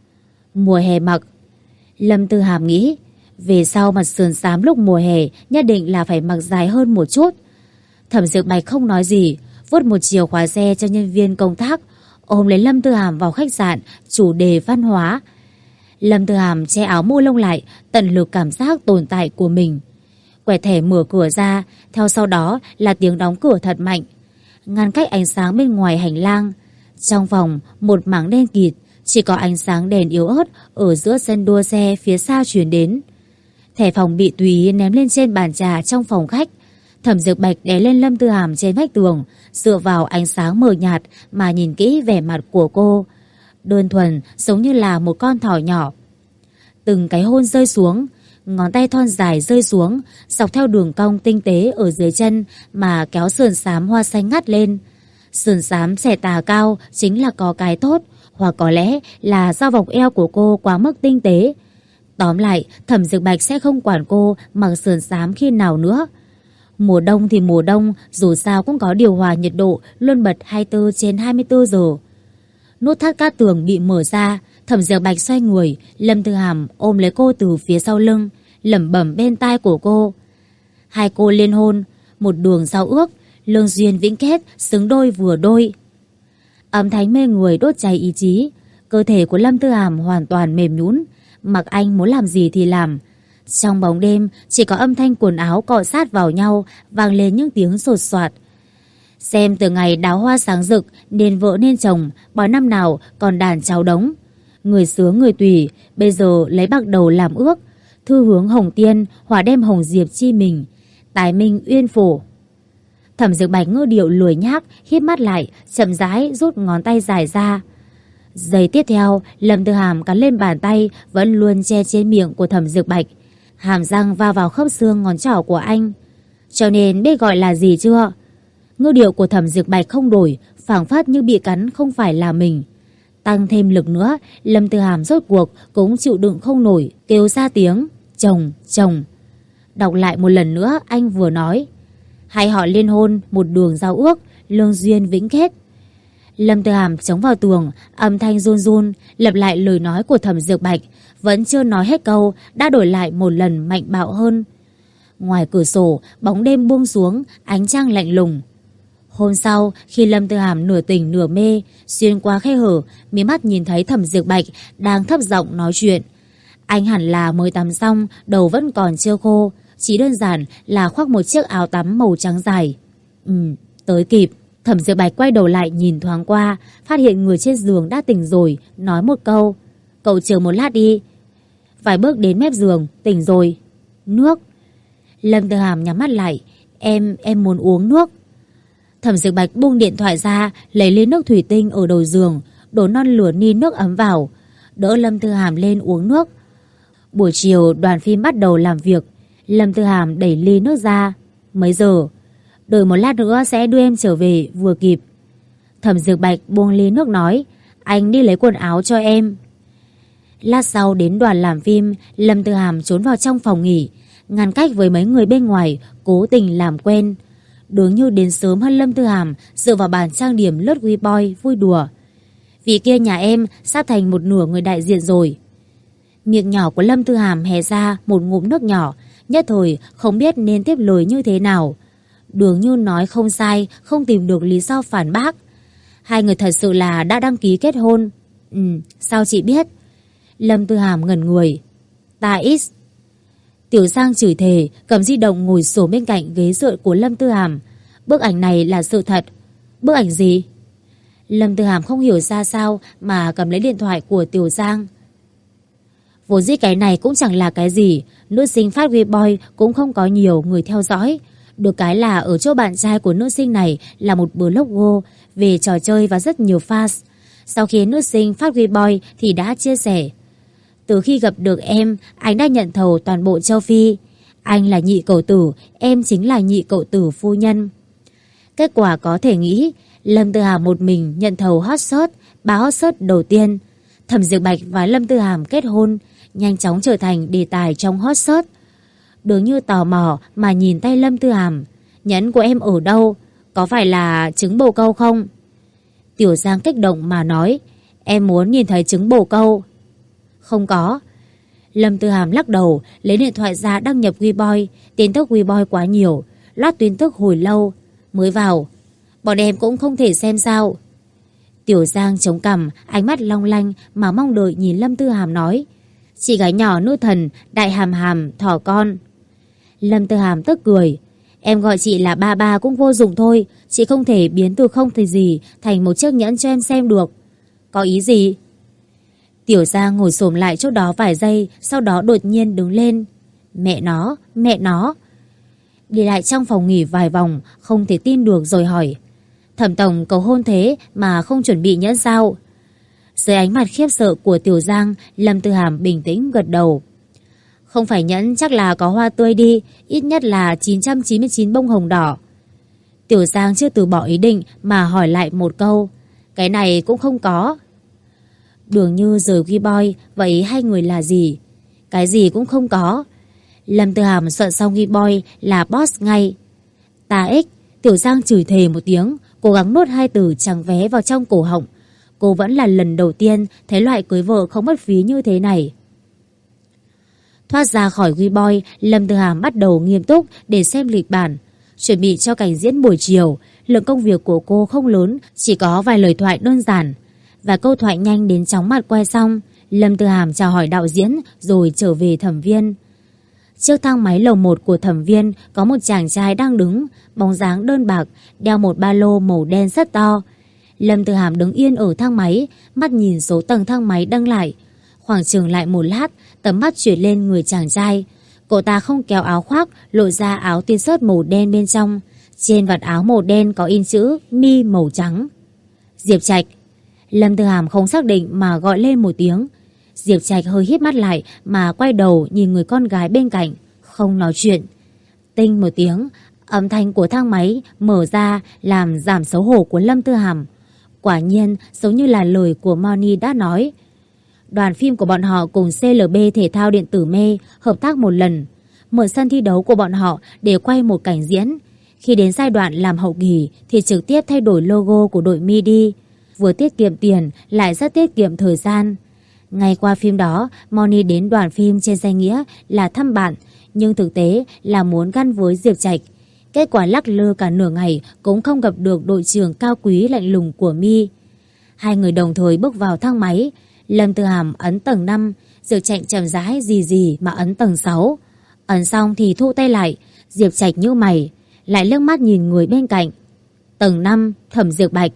Mùa hè mặc. Lâm Tư Hàm nghĩ, về sau mặc sườn xám lúc mùa hè nhất định là phải mặc dài hơn một chút. Thẩm Dược Bạch không nói gì, vứt một chìa khóa xe cho nhân viên công tác, ôm lấy Lâm Tư Hàm vào khách sạn, chủ đề văn hóa. Lâm Tư Hàm che áo mô lông lại, tận lực cảm giác tồn tại của mình. Quẹt thẻ mở cửa ra, theo sau đó là tiếng đóng cửa thật mạnh, ngăn cách ánh sáng bên ngoài hành lang. Trong phòng, một mảng đen kịt, chỉ có ánh sáng đèn yếu ớt ở giữa sân đua xe phía xa truyền đến. Thẻ phòng bị tùy ý ném lên trên bàn trà trong phòng khách. Thẩm Dược Bạch đè lên Lâm Tư Hàm trên vách tường, dựa vào ánh sáng mờ nhạt mà nhìn kỹ vẻ mặt của cô. đơn thuần giống như là một con thỏ nhỏ. Từng cái hôn rơi xuống, ngón tay thon dài rơi xuống, dọc theo đường cong tinh tế ở dưới chân mà kéo sườn xám hoa xanh ngắt lên. Sườn xám xẻ tà cao chính là có cái tốt, hoặc có lẽ là do vòng eo của cô quá mức tinh tế. Tóm lại, Thẩm Dược Bạch sẽ không quản cô mặc sườn xám khi nào nữa. Mùa đông thì mùa đông, dù sao cũng có điều hòa nhiệt độ luôn bật 24/24 giờ. Nút thắt cát tường bị mở ra, Thẩm Dược Bạch xoay người, Lâm Tư Hàm ôm lấy cô từ phía sau lưng, lẩm bẩm bên tai của cô. Hai cô liên hôn, một đường giao ước, lương duyên vĩnh kết, xứng đôi vừa đôi. Âm thanh mê người đốt cháy ý chí, cơ thể của Lâm Tư Hàm hoàn toàn mềm nhũn, mặc anh muốn làm gì thì làm. Trong bóng đêm chỉ có âm thanh quần áo cọ sát vào nhau, vang lên những tiếng sột soạt. Xem từ ngày đào hoa sáng rực, nên vợ nên chồng, bỏ năm nào còn đàn cháu đống. Người sướng người tùy, bây giờ lấy bạc đầu làm ước. Thư hướng hồng tiên, hỏa đem hồng diệp chi mình, tài minh uyên phổ. Thẩm Dược Bạch ngơ điệu lười nhác, híp mắt lại, chậm rãi rút ngón tay dài ra. Giây tiếp theo, Lâm Tư Hàm cắn lên bàn tay vẫn luôn che trên miệng của Thẩm Dược Bạch. Hàm răng va vào khớp xương ngón trỏ của anh. Cho nên biết gọi là gì chưa? Ngữ điệu của Thẩm Dược Bạch không đổi, phảng phất như bị cắn không phải là mình. Tăng thêm lực nữa, Lâm Tư Hàm rốt cuộc cũng chịu đựng không nổi, kêu ra tiếng chồng, chồng. Đọc lại một lần nữa, anh vừa nói: hai họ liên hôn, một đường giao ước, lương duyên vĩnh kết. Lâm Tư Hàm chống vào tường, âm thanh run run lặp lại lời nói của Thẩm Dược Bạch, vẫn chưa nói hết câu đã đổi lại một lần mạnh bạo hơn. Ngoài cửa sổ, bóng đêm buông xuống, ánh trăng lạnh lùng. Hôm sau, khi Lâm Tư Hàm nửa tỉnh nửa mê, xuyên qua khe hở, mí mắt nhìn thấy Thẩm Dược Bạch đang thấp giọng nói chuyện. Anh hẳn là mới tắm xong, đầu vẫn còn chưa khô, chỉ đơn giản là khoác một chiếc áo tắm màu trắng dài. Tới kịp. Thẩm Dược Bạch quay đầu lại nhìn thoáng qua, phát hiện người trên giường đã tỉnh rồi, nói một câu: cậu chờ một lát đi. Vài bước đến mép giường, tỉnh rồi. Nước. Lâm Tư Hàm nhắm mắt lại. Em muốn uống nước. Thẩm Dược Bạch buông điện thoại ra, lấy ly nước thủy tinh ở đầu giường, đổ non lửa ni nước ấm vào, đỡ Lâm Tư Hàm lên uống nước. Buổi chiều đoàn phim bắt đầu làm việc. Lâm Tư Hàm đẩy ly nước ra. Mấy giờ? Đợi một lát nữa sẽ đưa em trở về vừa kịp. Thẩm Dược Bạch buông ly nước nói: anh đi lấy quần áo cho em. Lát sau đến đoàn làm phim, Lâm Tư Hàm trốn vào trong phòng nghỉ, ngăn cách với mấy người bên ngoài, cố tình làm quen. Đường Như đến sớm hơn Lâm Tư Hàm, dựa vào bàn trang điểm lướt WeBoy vui đùa: vì kia nhà em sắp thành một nửa người đại diện rồi. Miệng nhỏ của Lâm Tư Hàm hé ra một ngụm nước nhỏ, nhất thời không biết nên tiếp lời như thế nào. Đường Như nói không sai, không tìm được lý do phản bác. Hai người thật sự là đã đăng ký kết hôn. Sao chị biết? Lâm Tư Hàm ngẩn người. Ta ít. Tiểu Giang chửi thề, cầm di động ngồi xổm bên cạnh ghế dựa của Lâm Tư Hàm. Bức ảnh này là sự thật. Bức ảnh gì? Lâm Tư Hàm không hiểu ra sao mà cầm lấy điện thoại của Tiểu Giang. Vốn dĩ cái này cũng chẳng là cái gì, nữ sinh phát WeBoy cũng không có nhiều người theo dõi. Được cái là ở chỗ bạn trai của nữ sinh này là một blogger về trò chơi và rất nhiều fans. Sau khi nữ sinh phát WeBoy thì đã chia sẻ: từ khi gặp được em, anh đã nhận thầu toàn bộ châu Phi. Anh là nhị cậu tử, em chính là nhị cậu tử phu nhân. Kết quả có thể nghĩ, Lâm Tư Hàm một mình nhận thầu hot search, 3 hot search đầu tiên. Thẩm Dược Bạch và Lâm Tư Hàm kết hôn, nhanh chóng trở thành đề tài trong hot search. Đường Như tò mò mà nhìn tay Lâm Tư Hàm. Nhẫn của em ở đâu? Có phải là trứng bồ câu không? Tiểu Giang kích động mà nói: em muốn nhìn thấy trứng bồ câu. Không có. Lâm Tư Hàm lắc đầu, lấy điện thoại ra đăng nhập WeBoy. Tin tức WeBoy quá nhiều, loát tin tức hồi lâu mới vào. Bọn em cũng không thể xem sao? Tiểu Giang chống cằm, ánh mắt long lanh mà mong đợi nhìn Lâm Tư Hàm nói: chị gái nhỏ nữ thần, đại hàm hàm, thỏ con. Lâm Tư Hàm tức cười: em gọi chị là ba ba cũng vô dụng thôi. Chị không thể biến từ không thể gì thành một chiếc nhẫn cho em xem được. Có ý gì? Tiểu Giang ngồi xổm lại chỗ đó vài giây, sau đó đột nhiên đứng lên. Mẹ nó. Đi lại trong phòng nghỉ vài vòng, không thể tin được rồi hỏi: Thẩm tổng cầu hôn thế mà không chuẩn bị nhẫn sao? Dưới ánh mặt khiếp sợ của Tiểu Giang, Lâm Tư Hàm bình tĩnh gật đầu. Không phải nhẫn chắc là có hoa tươi đi, ít nhất là 999 bông hồng đỏ. Tiểu Giang chưa từ bỏ ý định mà hỏi lại một câu. Cái này cũng không có. Đường Như rời Ghi Boy, vậy hai người là gì? Cái gì cũng không có. Lâm Tư Hàm soạn xong Ghi Boy là boss ngay. Ta ích. Tiểu Giang chửi thề một tiếng, cố gắng nuốt hai từ trắng vé vào trong cổ họng. Cô vẫn là lần đầu tiên thấy loại cưới vợ không mất phí như thế này. Thoát ra khỏi Ghi Boy, Lâm Tư Hàm bắt đầu nghiêm túc để xem lịch bản. Chuẩn bị cho cảnh diễn buổi chiều, lượng công việc của cô không lớn, chỉ có vài lời thoại đơn giản. Và câu thoại nhanh đến chóng mặt quay xong, Lâm Tư Hàm chào hỏi đạo diễn rồi trở về thẩm viên. Trước thang máy lầu 1 của thẩm viên có một chàng trai đang đứng, bóng dáng đơn bạc, đeo một ba lô màu đen rất to. Lâm Tư Hàm đứng yên ở thang máy, mắt nhìn số tầng thang máy đăng lại. Khoảng chừng lại một lát, tầm mắt chuyển lên người chàng trai. Cô ta không kéo áo khoác, lộ ra áo t-shirt màu đen bên trong. Trên vạt áo màu đen có in chữ Mi màu trắng. Diệp Trạch. Lâm Tư Hàm không xác định mà gọi lên một tiếng. Diệp Trạch hơi híp mắt lại mà quay đầu nhìn người con gái bên cạnh, không nói chuyện. Tinh một tiếng, âm thanh của thang máy mở ra làm giảm xấu hổ của Lâm Tư Hàm. Quả nhiên giống như là lời của Moni đã nói. Đoàn phim của bọn họ cùng CLB Thể thao Điện tử Mê hợp tác một lần, mở sân thi đấu của bọn họ để quay một cảnh diễn. Khi đến giai đoạn làm hậu kỳ thì trực tiếp thay đổi logo của đội MIDI, vừa tiết kiệm tiền lại rất tiết kiệm thời gian. Ngay qua phim đó, Moni đến đoàn phim trên danh nghĩa là thăm bạn, nhưng thực tế là muốn gắn với Diệp Trạch. Kết quả lắc lư cả nửa ngày cũng không gặp được đội trưởng cao quý lạnh lùng của Mi. Hai người đồng thời bước vào thang máy. Lâm Tư Hàm ấn tầng 5, Diệp Trạch chậm rãi gì mà ấn tầng 6. Ấn xong thì thu tay lại, Diệp Trạch nhíu mày, lại liếc mắt nhìn người bên cạnh. Tầng 5, Thẩm Diệp Bạch.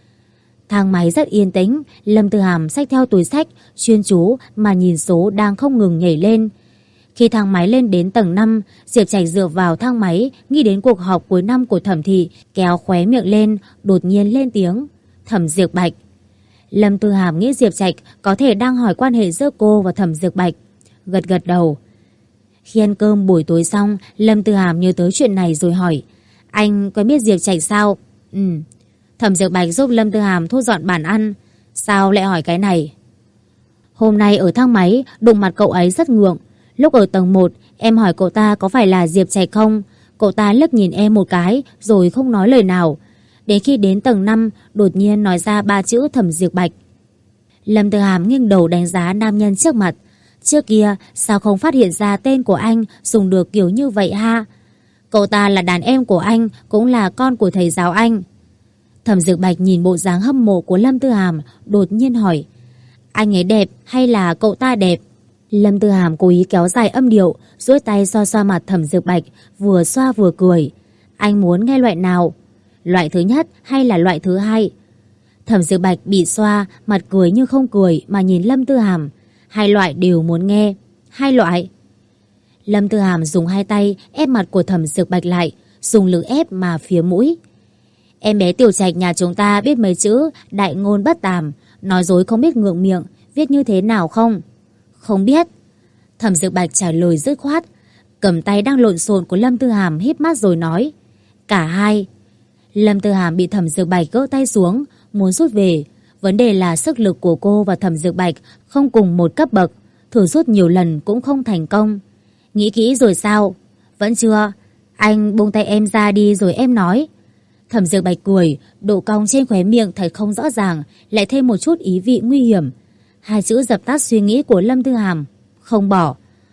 Thang máy rất yên tĩnh, Lâm Tư Hàm xách theo túi xách, chuyên chú mà nhìn số đang không ngừng nhảy lên. Khi thang máy lên đến tầng 5, Diệp Trạch dựa vào thang máy, nghĩ đến cuộc họp cuối năm của Thẩm thị, kéo khóe miệng lên, đột nhiên lên tiếng. Thẩm Diệp Bạch. Lâm Tư Hàm nghĩ Diệp Trạch có thể đang hỏi quan hệ giữa cô và Thẩm Diệp Bạch. Gật gật đầu. Khi ăn cơm buổi tối xong, Lâm Tư Hàm nhớ tới chuyện này rồi hỏi. Anh có biết Diệp Trạch sao? Thẩm Diệp Bạch giúp Lâm Tư Hàm thu dọn bàn ăn. Sao lại hỏi cái này? Hôm nay ở thang máy đụng mặt cậu ấy rất ngượng. Lúc ở tầng 1 em hỏi cậu ta có phải là Diệp Trạch không. Cậu ta liếc nhìn em một cái rồi không nói lời nào. Đến khi đến tầng 5 đột nhiên nói ra 3 chữ Thẩm Diệp Bạch. Lâm Tư Hàm nghiêng đầu đánh giá nam nhân trước mặt. Trước kia sao không phát hiện ra tên của anh dùng được kiểu như vậy ha? Cậu ta là đàn em của anh, cũng là con của thầy giáo anh. Thẩm Diệp Bạch nhìn bộ dáng hâm mộ của Lâm Tư Hàm, đột nhiên hỏi. Anh ấy đẹp hay là cậu ta đẹp? Lâm Tư Hàm cố ý kéo dài âm điệu, duỗi tay xoa xoa mặt Thẩm Diệp Bạch, vừa xoa vừa cười. Anh muốn nghe loại nào? Loại thứ nhất hay là loại thứ hai? Thẩm Diệp Bạch bị xoa, mặt cười như không cười mà nhìn Lâm Tư Hàm. Hai loại đều muốn nghe. Hai loại. Lâm Tư Hàm dùng hai tay ép mặt của Thẩm Diệp Bạch lại, dùng lực ép mà phía mũi. Em bé Tiểu Trạch nhà chúng ta biết mấy chữ đại ngôn bất tàm, nói dối không biết ngượng miệng, viết như thế nào không? Không biết. Thẩm Diệp Bạch trả lời dứt khoát, cầm tay đang lộn xộn của Lâm Tư Hàm híp mắt rồi nói. Cả hai. Lâm Tư Hàm bị Thẩm Diệp Bạch gỡ tay xuống, muốn rút về. Vấn đề là sức lực của cô và Thẩm Diệp Bạch không cùng một cấp bậc, thử rút nhiều lần cũng không thành công. Nghĩ kỹ rồi sao? Vẫn chưa. Anh buông tay em ra đi rồi em nói. Thẩm Diệp Bạch cười, độ cong trên khóe miệng thật không rõ ràng, lại thêm một chút ý vị nguy hiểm. Hai chữ dập tắt suy nghĩ của Lâm Tư Hàm. Không bỏ.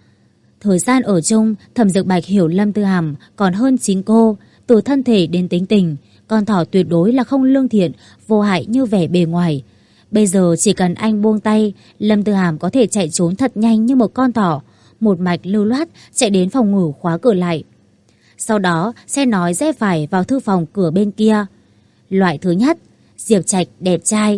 Thời gian ở chung, Thẩm Diệp Bạch hiểu Lâm Tư Hàm còn hơn chính cô. Từ thân thể đến tính tình, con thỏ tuyệt đối là không lương thiện, vô hại như vẻ bề ngoài. Bây giờ chỉ cần anh buông tay, Lâm Tư Hàm có thể chạy trốn thật nhanh như một con thỏ, một mạch lưu loát chạy đến phòng ngủ khóa cửa lại. Sau đó sẽ nói rẽ phải vào thư phòng cửa bên kia. Loại thứ nhất, Diệp Trạch đẹp trai.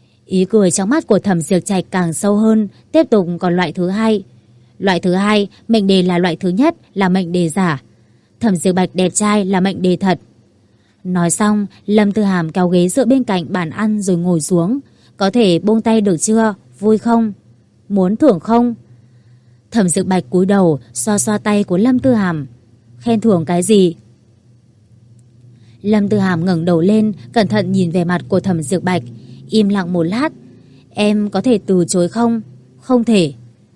Ý cười trong mắt của Thẩm Diệp Trạch càng sâu hơn. Tiếp tục còn loại thứ hai. Loại thứ hai, mệnh đề là loại thứ nhất, là mệnh đề giả. Thẩm Diệp Bạch đẹp trai là mệnh đề thật. Nói xong, Lâm Tư Hàm kéo ghế dựa bên cạnh bàn ăn rồi ngồi xuống. Có thể buông tay được chưa? Vui không? Muốn thưởng không? Thẩm Dực Bạch cúi đầu xoa xoa tay của Lâm Tư Hàm. Khen thưởng cái gì? Lâm Tư Hàm ngẩng đầu lên, cẩn thận nhìn về mặt của Thẩm Dực Bạch, im lặng một lát. Em có thể từ chối không? Không thể.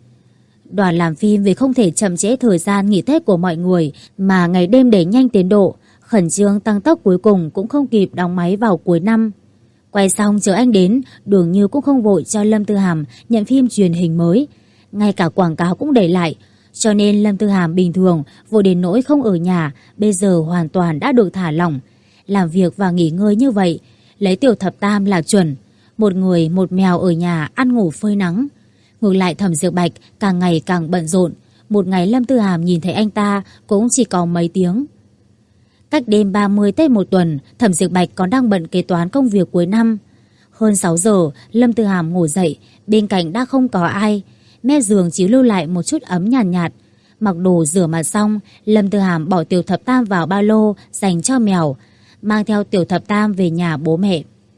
Đoàn làm phim vì không thể chậm trễ thời gian nghỉ Tết của mọi người mà ngày đêm đẩy nhanh tiến độ, khẩn trương tăng tốc, cuối cùng cũng không kịp đóng máy vào cuối năm. Quay xong chờ anh đến, Đường Như cũng không vội cho Lâm Tư Hàm nhận phim truyền hình mới, ngay cả quảng cáo cũng đẩy lại. Cho nên Lâm Tư Hàm bình thường vội đến nỗi không ở nhà, bây giờ hoàn toàn đã được thả lỏng. Làm việc và nghỉ ngơi như vậy, lấy Tiểu Thập Tam là chuẩn. Một người một mèo ở nhà ăn ngủ phơi nắng. Ngược lại Thẩm Dực Bạch càng ngày càng bận rộn. Một ngày Lâm Tư Hàm nhìn thấy anh ta cũng chỉ có mấy tiếng. Cách đêm 30 Tết một tuần, Thẩm Dực Bạch còn đang bận kế toán công việc cuối năm. Hơn 6 giờ, Lâm Tư Hàm ngủ dậy, bên cạnh đã không có ai. Mép giường chỉ lưu lại một chút ấm nhàn nhạt. Mặc đồ rửa mặt xong, Lâm Tư Hàm bỏ Tiểu Thập Tam vào ba lô dành cho mèo, mang theo Tiểu Thập Tam về nhà bố mẹ.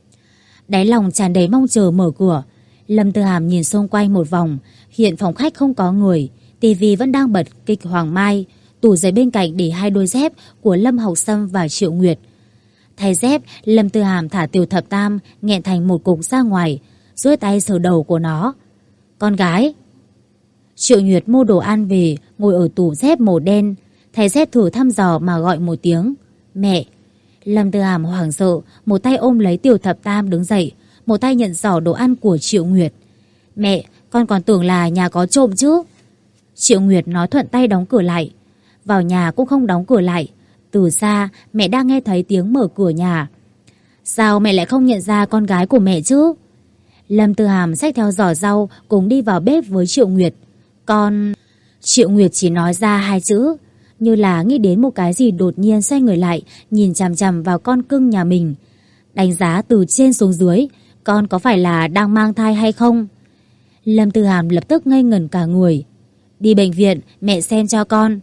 Đáy lòng tràn đầy mong chờ mở cửa. Lâm Tư Hàm nhìn xung quanh một vòng. Hiện phòng khách không có người, tivi vẫn đang bật kịch Hoàng Mai. Tủ giấy bên cạnh để 2 đôi dép của Lâm Học Sâm và Triệu Nguyệt. Thay dép, Lâm Tư Hàm thả Tiểu Thập Tam nghẹn thành một cục ra ngoài, duỗi tay sờ đầu của nó. Con gái. Triệu Nguyệt mua đồ ăn về, ngồi ở tủ dép màu đen. Thay dép thử thăm dò mà gọi một tiếng mẹ. Lâm Tư Hàm hoảng sợ, một tay ôm lấy Tiểu Thập Tam đứng dậy, một tay nhận giỏ đồ ăn của Triệu Nguyệt. Mẹ, con còn tưởng là nhà có trộm chứ. Triệu Nguyệt nói thuận tay đóng cửa lại. Vào nhà cũng không đóng cửa lại. Từ xa mẹ đang nghe thấy tiếng mở cửa nhà. Sao mẹ lại không nhận ra con gái của mẹ chứ? Lâm Tư Hàm xách theo giỏ rau cùng đi vào bếp với Triệu Nguyệt. Con... Triệu Nguyệt chỉ nói ra 2 chữ, như là nghĩ đến một cái gì, đột nhiên xoay người lại, nhìn chằm chằm vào con cưng nhà mình, đánh giá từ trên xuống dưới, con có phải là đang mang thai hay không? Lâm Tư Hàm lập tức ngây ngẩn cả người. Đi bệnh viện, mẹ xem cho con.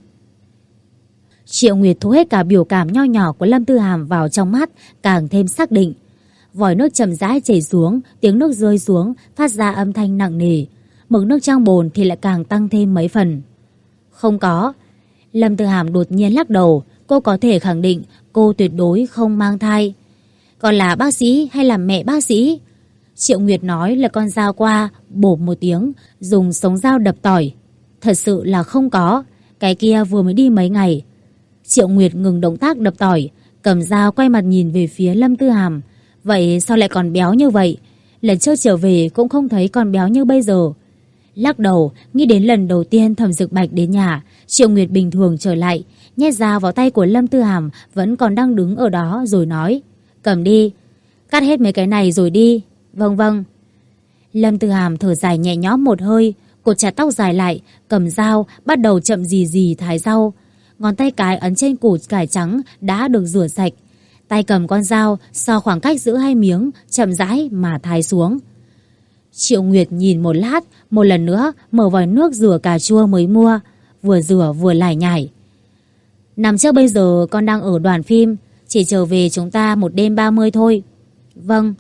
Triệu Nguyệt thu hết cả biểu cảm nho nhỏ của Lâm Tư Hàm vào trong mắt, càng thêm xác định. Vòi nước chậm rãi chảy xuống, tiếng nước rơi xuống phát ra âm thanh nặng nề. Mực nước trong bồn thì lại càng tăng thêm mấy phần. Không có. Lâm Tư Hàm đột nhiên lắc đầu. Cô có thể khẳng định cô tuyệt đối không mang thai. Còn là bác sĩ hay là mẹ bác sĩ? Triệu Nguyệt nói là con dao qua, bộp một tiếng, dùng sống dao đập tỏi. Thật sự là không có. Cái kia vừa mới đi mấy ngày. Triệu Nguyệt ngừng động tác đập tỏi, cầm dao quay mặt nhìn về phía Lâm Tư Hàm. Vậy sao lại còn béo như vậy? Lần trước trở về cũng không thấy còn béo như bây giờ. Lắc đầu, nghĩ đến lần đầu tiên Thẩm Dực Bạch đến nhà, Triệu Nguyệt bình thường trở lại, nhét dao vào tay của Lâm Tư Hàm vẫn còn đang đứng ở đó rồi nói. Cầm đi, cắt hết mấy cái này rồi đi. Vâng vâng. Lâm Tư Hàm thở dài nhẹ nhõm một hơi, cột chặt tóc dài lại, cầm dao bắt đầu chậm gì gì thái rau. Ngón tay cái ấn trên củ cải trắng đã được rửa sạch. Tay cầm con dao, so khoảng cách giữa 2 miếng, chậm rãi mà thái xuống. Triệu Nguyệt nhìn một lát, một lần nữa mở vòi nước rửa cà chua mới mua, vừa rửa vừa lải nhải. Năm trước bây giờ con đang ở đoàn phim, chỉ trở về chúng ta một đêm 30 thôi. Vâng.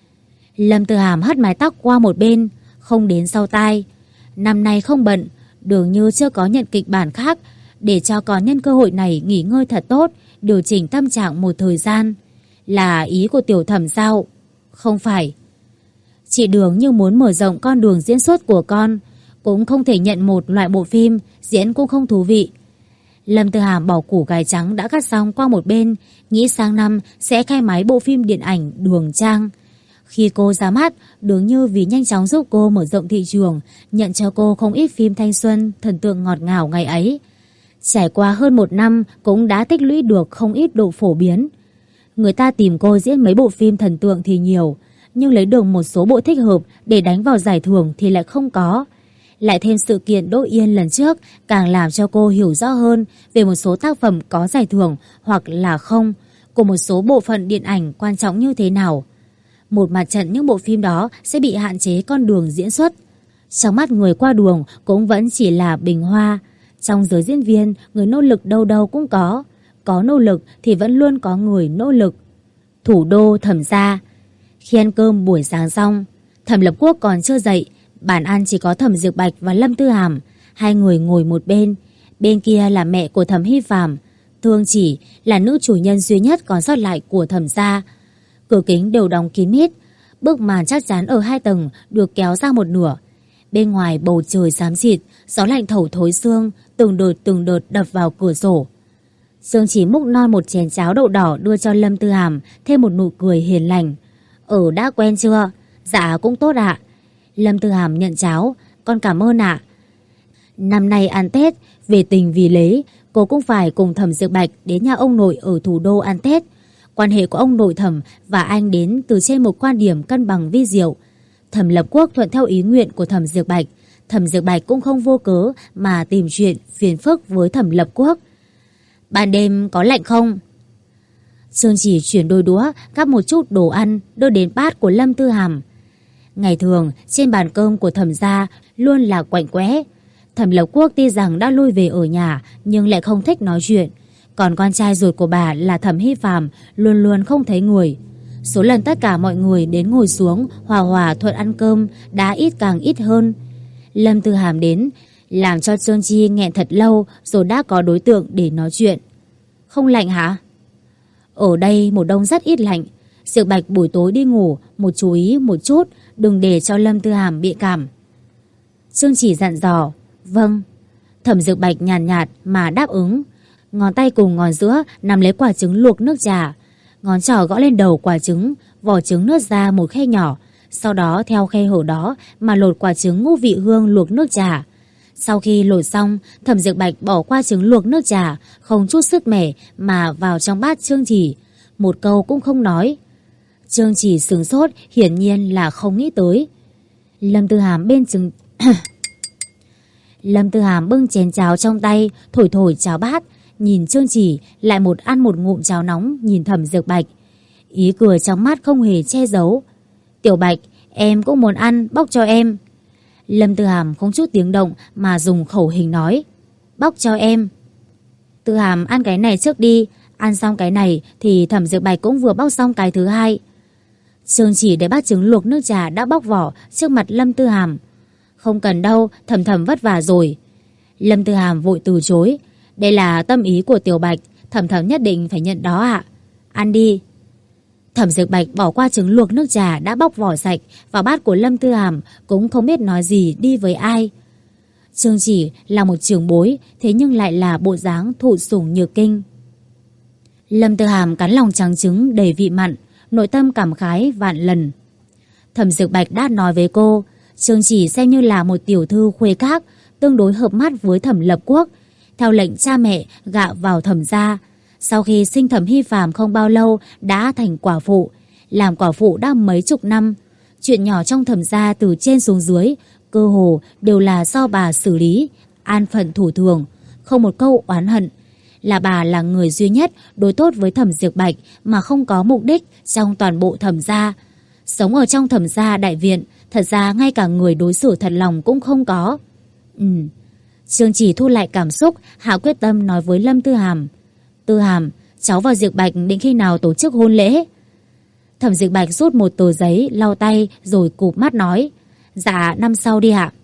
Lâm Tư Hàm hất mái tóc qua một bên, không đến sau tai. Năm nay không bận, Đường Như chưa có nhận kịch bản khác, để cho con nhân cơ hội này nghỉ ngơi thật tốt, điều chỉnh tâm trạng một thời gian. Là ý của Tiểu Thẩm sao? Không phải. Chị Đường như muốn mở rộng con đường diễn xuất của con, cũng không thể nhận một loại bộ phim diễn cũng không thú vị. Lâm Tư Hàm bỏ củ cải trắng đã cắt xong qua một bên, nghĩ sang năm sẽ khai máy bộ phim điện ảnh Đường Trang. Khi cô ra mắt, Đường Như vì nhanh chóng giúp cô mở rộng thị trường, nhận cho cô không ít phim thanh xuân, thần tượng ngọt ngào ngày ấy. Trải qua hơn 1 năm cũng đã tích lũy được không ít độ phổ biến. Người ta tìm cô diễn mấy bộ phim thần tượng thì nhiều, nhưng lấy được một số bộ thích hợp để đánh vào giải thưởng thì lại không có. Lại thêm sự kiện Đỗ Yên lần trước càng làm cho cô hiểu rõ hơn về một số tác phẩm có giải thưởng hoặc là không, của một số bộ phận điện ảnh quan trọng như thế nào. Một mặt trận những bộ phim đó sẽ bị hạn chế con đường diễn xuất. Trong mắt người qua đường cũng vẫn chỉ là bình hoa. Trong giới diễn viên, người nỗ lực đâu đâu cũng có. Có nỗ lực thì vẫn luôn có người nỗ lực. Thủ đô Thẩm gia. Khi ăn cơm buổi sáng xong, Thẩm Lập Quốc còn chưa dậy, bàn ăn chỉ có Thẩm Dược Bạch và Lâm Tư Hàm. Hai người ngồi một bên, bên kia là mẹ của Thẩm Hy Phàm, Thương Chỉ là nữ chủ nhân duy nhất còn sót lại của Thẩm gia. Cửa kính đều đóng kín mít, bức màn chắc chắn ở 2 tầng được kéo ra một nửa. Bên ngoài bầu trời xám xịt, gió lạnh thổi thối xương, từng đợt đập vào cửa sổ. Sương Chỉ múc non một chén cháo đậu đỏ đưa cho Lâm Tư Hàm, thêm một nụ cười hiền lành. Đã quen chưa? Dạ cũng tốt ạ. Lâm Tư Hàm nhận cháo. Con cảm ơn ạ. Năm nay ăn Tết, về tình vì lễ, cô cũng phải cùng Thẩm Dược Bạch đến nhà ông nội ở thủ đô ăn Tết. Quan hệ của ông nội Thẩm và anh đến từ trên một quan điểm cân bằng vi diệu. Thẩm Lập Quốc thuận theo ý nguyện của Thẩm Dược Bạch. Thẩm Dược Bạch cũng không vô cớ mà tìm chuyện phiền phức với Thẩm Lập Quốc. Ban đêm có lạnh không? Sương Chỉ chuyển đôi đũa, gắp một chút đồ ăn đưa đến bát của Lâm Tư Hàm. Ngày thường trên bàn cơm của Thẩm gia luôn là quạnh quẽ. Thẩm Lập Quốc tuy rằng đã lui về ở nhà nhưng lại không thích nói chuyện. Còn con trai ruột của bà là Thẩm Hy Phàm luôn luôn không thấy người. Số lần tất cả mọi người đến ngồi xuống hòa thuận ăn cơm đã ít càng ít hơn. Lâm Tư Hàm đến làm cho Trương Chi nghẹn thật lâu rồi đã có đối tượng để nói chuyện. Không lạnh hả? Ở đây mùa đông rất ít lạnh. Dược Bạch buổi tối đi ngủ một chú ý một chút, đừng để cho Lâm Tư Hàm bị cảm. Trương Chỉ dặn dò. Vâng. Thẩm Dược Bạch nhàn nhạt mà đáp ứng. Ngón tay cùng ngón giữa nắm lấy quả trứng luộc nước trà. Ngón trỏ gõ lên đầu quả trứng, vỏ trứng nứt ra một khe nhỏ. Sau đó theo khe hở đó mà lột quả trứng ngũ vị hương luộc nước trà. Sau khi lột xong, Thẩm Dược Bạch bỏ qua trứng luộc nước trà, không chút sứt mẻ mà vào trong bát Trương Chỉ. Một câu cũng không nói. Trương Chỉ sửng sốt, hiển nhiên là không nghĩ tới. Lâm Tư Hàm bên trứng... Lâm Tư Hàm bưng chén cháo trong tay, thổi cháo bát, nhìn Trương Chỉ, lại ăn một ngụm cháo nóng nhìn Thẩm Dược Bạch. Ý cười trong mắt không hề che giấu. Tiểu Bạch, em cũng muốn ăn, bóc cho em. Lâm Tư Hàm không chút tiếng động mà dùng khẩu hình nói. Bóc cho em. Tư Hàm ăn cái này trước đi, ăn xong cái này thì Thẩm Dược Bạch cũng vừa bóc xong cái thứ hai. Trương Chỉ để bát trứng luộc nước trà đã bóc vỏ trước mặt Lâm Tư Hàm. Không cần đâu, Thẩm vất vả rồi. Lâm Tư Hàm vội từ chối. Đây là tâm ý của Tiểu Bạch, Thẩm nhất định phải nhận đó ạ. Ăn đi. Thẩm Dược Bạch bỏ qua trứng luộc nước trà đã bóc vỏ sạch vào bát của Lâm Tư Hàm, cũng không biết nói gì đi với ai. Trương Chỉ là một trưởng bối, thế nhưng lại là bộ dáng thụ sủng nhược kinh. Lâm Tư Hàm cắn lòng trắng trứng đầy vị mặn, nội tâm cảm khái vạn lần. Thẩm Dược Bạch đã nói với cô, Trương Chỉ xem như là một tiểu thư khuê các, tương đối hợp mắt với Thẩm Lập Quốc. Theo lệnh cha mẹ gạ vào Thẩm gia. Sau khi sinh Thẩm Hy Phàm không bao lâu đã thành quả phụ. Làm quả phụ đã mấy chục năm. Chuyện nhỏ trong Thẩm gia từ trên xuống dưới cơ hồ đều là do bà xử lý, an phận thủ thường, không một câu oán hận. Là bà là người duy nhất đối tốt với Thẩm Dược Bạch mà không có mục đích trong toàn bộ Thẩm gia. Sống ở trong Thẩm gia đại viện, thật ra ngay cả người đối xử thật lòng cũng không có. Trương Chỉ thu lại cảm xúc, hạ quyết tâm nói với Lâm Tư Hàm. Tư Hàm, cháu và Dược Bạch định khi nào tổ chức hôn lễ? Thẩm Dược Bạch rút một tờ giấy, lau tay rồi cụp mắt nói. Dạ, năm sau đi ạ.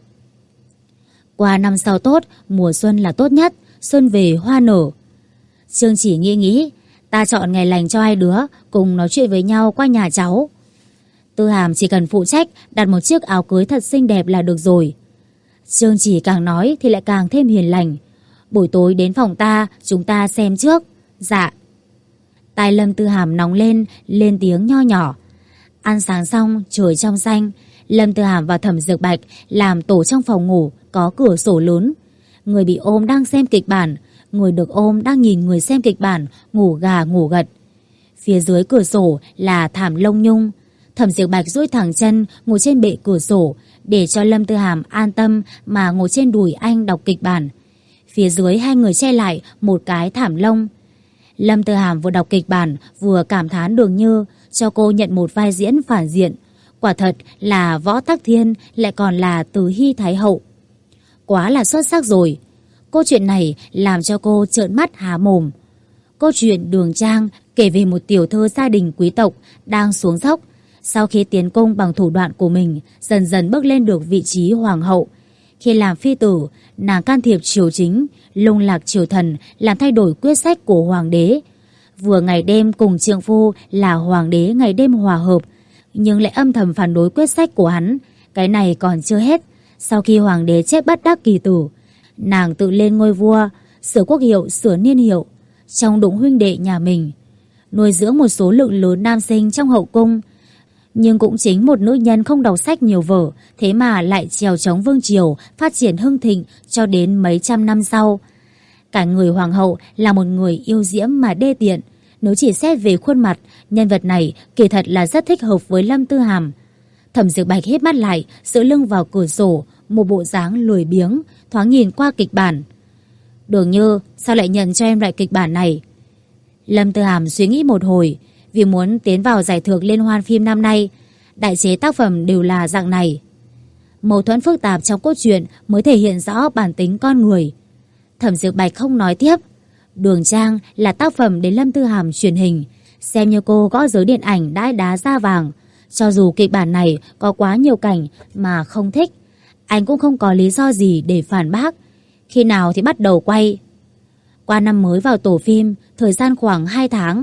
Qua năm sau tốt, mùa xuân là tốt nhất, xuân về hoa nở. Trương Chỉ nghĩ, ta chọn ngày lành cho hai đứa, cùng nói chuyện với nhau qua nhà cháu. Tư Hàm chỉ cần phụ trách đặt một chiếc áo cưới thật xinh đẹp là được rồi. Trương Chỉ càng nói thì lại càng thêm hiền lành. Buổi tối đến phòng ta, chúng ta xem trước. Dạ. Tai Lâm Tư Hàm nóng lên tiếng nho nhỏ. Ăn sáng xong, trời trong xanh, Lâm Tư Hàm và Thẩm Dược Bạch làm tổ trong phòng ngủ có cửa sổ lớn. Người bị ôm đang xem kịch bản, người được ôm đang nhìn người xem kịch bản, ngủ gà ngủ gật. Phía dưới cửa sổ là thảm lông nhung. Thẩm Dược Bạch duỗi thẳng chân ngồi trên bệ cửa sổ để cho Lâm Tư Hàm an tâm mà ngồi trên đùi anh đọc kịch bản. Phía dưới hai người che lại một cái thảm lông. Lâm Tư Hàm vừa đọc kịch bản vừa cảm thán Đường Như cho cô nhận một vai diễn phản diện. Quả thật là Võ Tắc Thiên lại còn là Từ Hy Thái Hậu. Quá là xuất sắc rồi. Câu chuyện này làm cho cô trợn mắt há mồm. Câu chuyện Đường Trang kể về một tiểu thơ gia đình quý tộc đang xuống dốc. sau khi tiến công bằng thủ đoạn của mình, dần dần bước lên được vị trí hoàng hậu. Khi làm phi tử, nàng can thiệp triều chính, lung lạc triều thần, làm thay đổi quyết sách của hoàng đế. Vừa ngày đêm cùng trượng phu là hoàng đế ngày đêm hòa hợp, nhưng lại âm thầm phản đối quyết sách của hắn. Cái này còn chưa hết. Sau khi hoàng đế chết bất đắc kỳ tử, nàng tự lên ngôi vua, sửa quốc hiệu, sửa niên hiệu, trong đụng huynh đệ nhà mình, nuôi dưỡng một số lượng lớn nam sinh trong hậu cung. Nhưng cũng chính một nữ nhân không đọc sách nhiều vở, thế mà lại trèo chống vương triều, phát triển hưng thịnh cho đến mấy trăm năm sau. Cả người hoàng hậu là một người yêu diễm mà đê tiện. Nếu chỉ xét về khuôn mặt, nhân vật này kỳ thật là rất thích hợp với Lâm Tư Hàm. Thẩm Diệp Bạch hít mắt lại, dựa lưng vào cửa sổ, một bộ dáng lười biếng, thoáng nhìn qua kịch bản. Đường Như, sao lại nhận cho em loại kịch bản này? Lâm Tư Hàm suy nghĩ một hồi, vì muốn tiến vào giải thưởng liên hoan phim năm nay, đại chế tác phẩm đều là dạng này. Mâu thuẫn phức tạp trong cốt truyện mới thể hiện rõ bản tính con người. Thẩm Diệp Bạch không nói tiếp. Đường Trang là tác phẩm đến Lâm Tư Hàm truyền hình, xem như cô gõ giới điện ảnh đãi đá da vàng. Cho dù kịch bản này có quá nhiều cảnh mà không thích, anh cũng không có lý do gì để phản bác. Khi nào thì bắt đầu quay? Qua năm mới vào tổ phim, thời gian khoảng 2 tháng.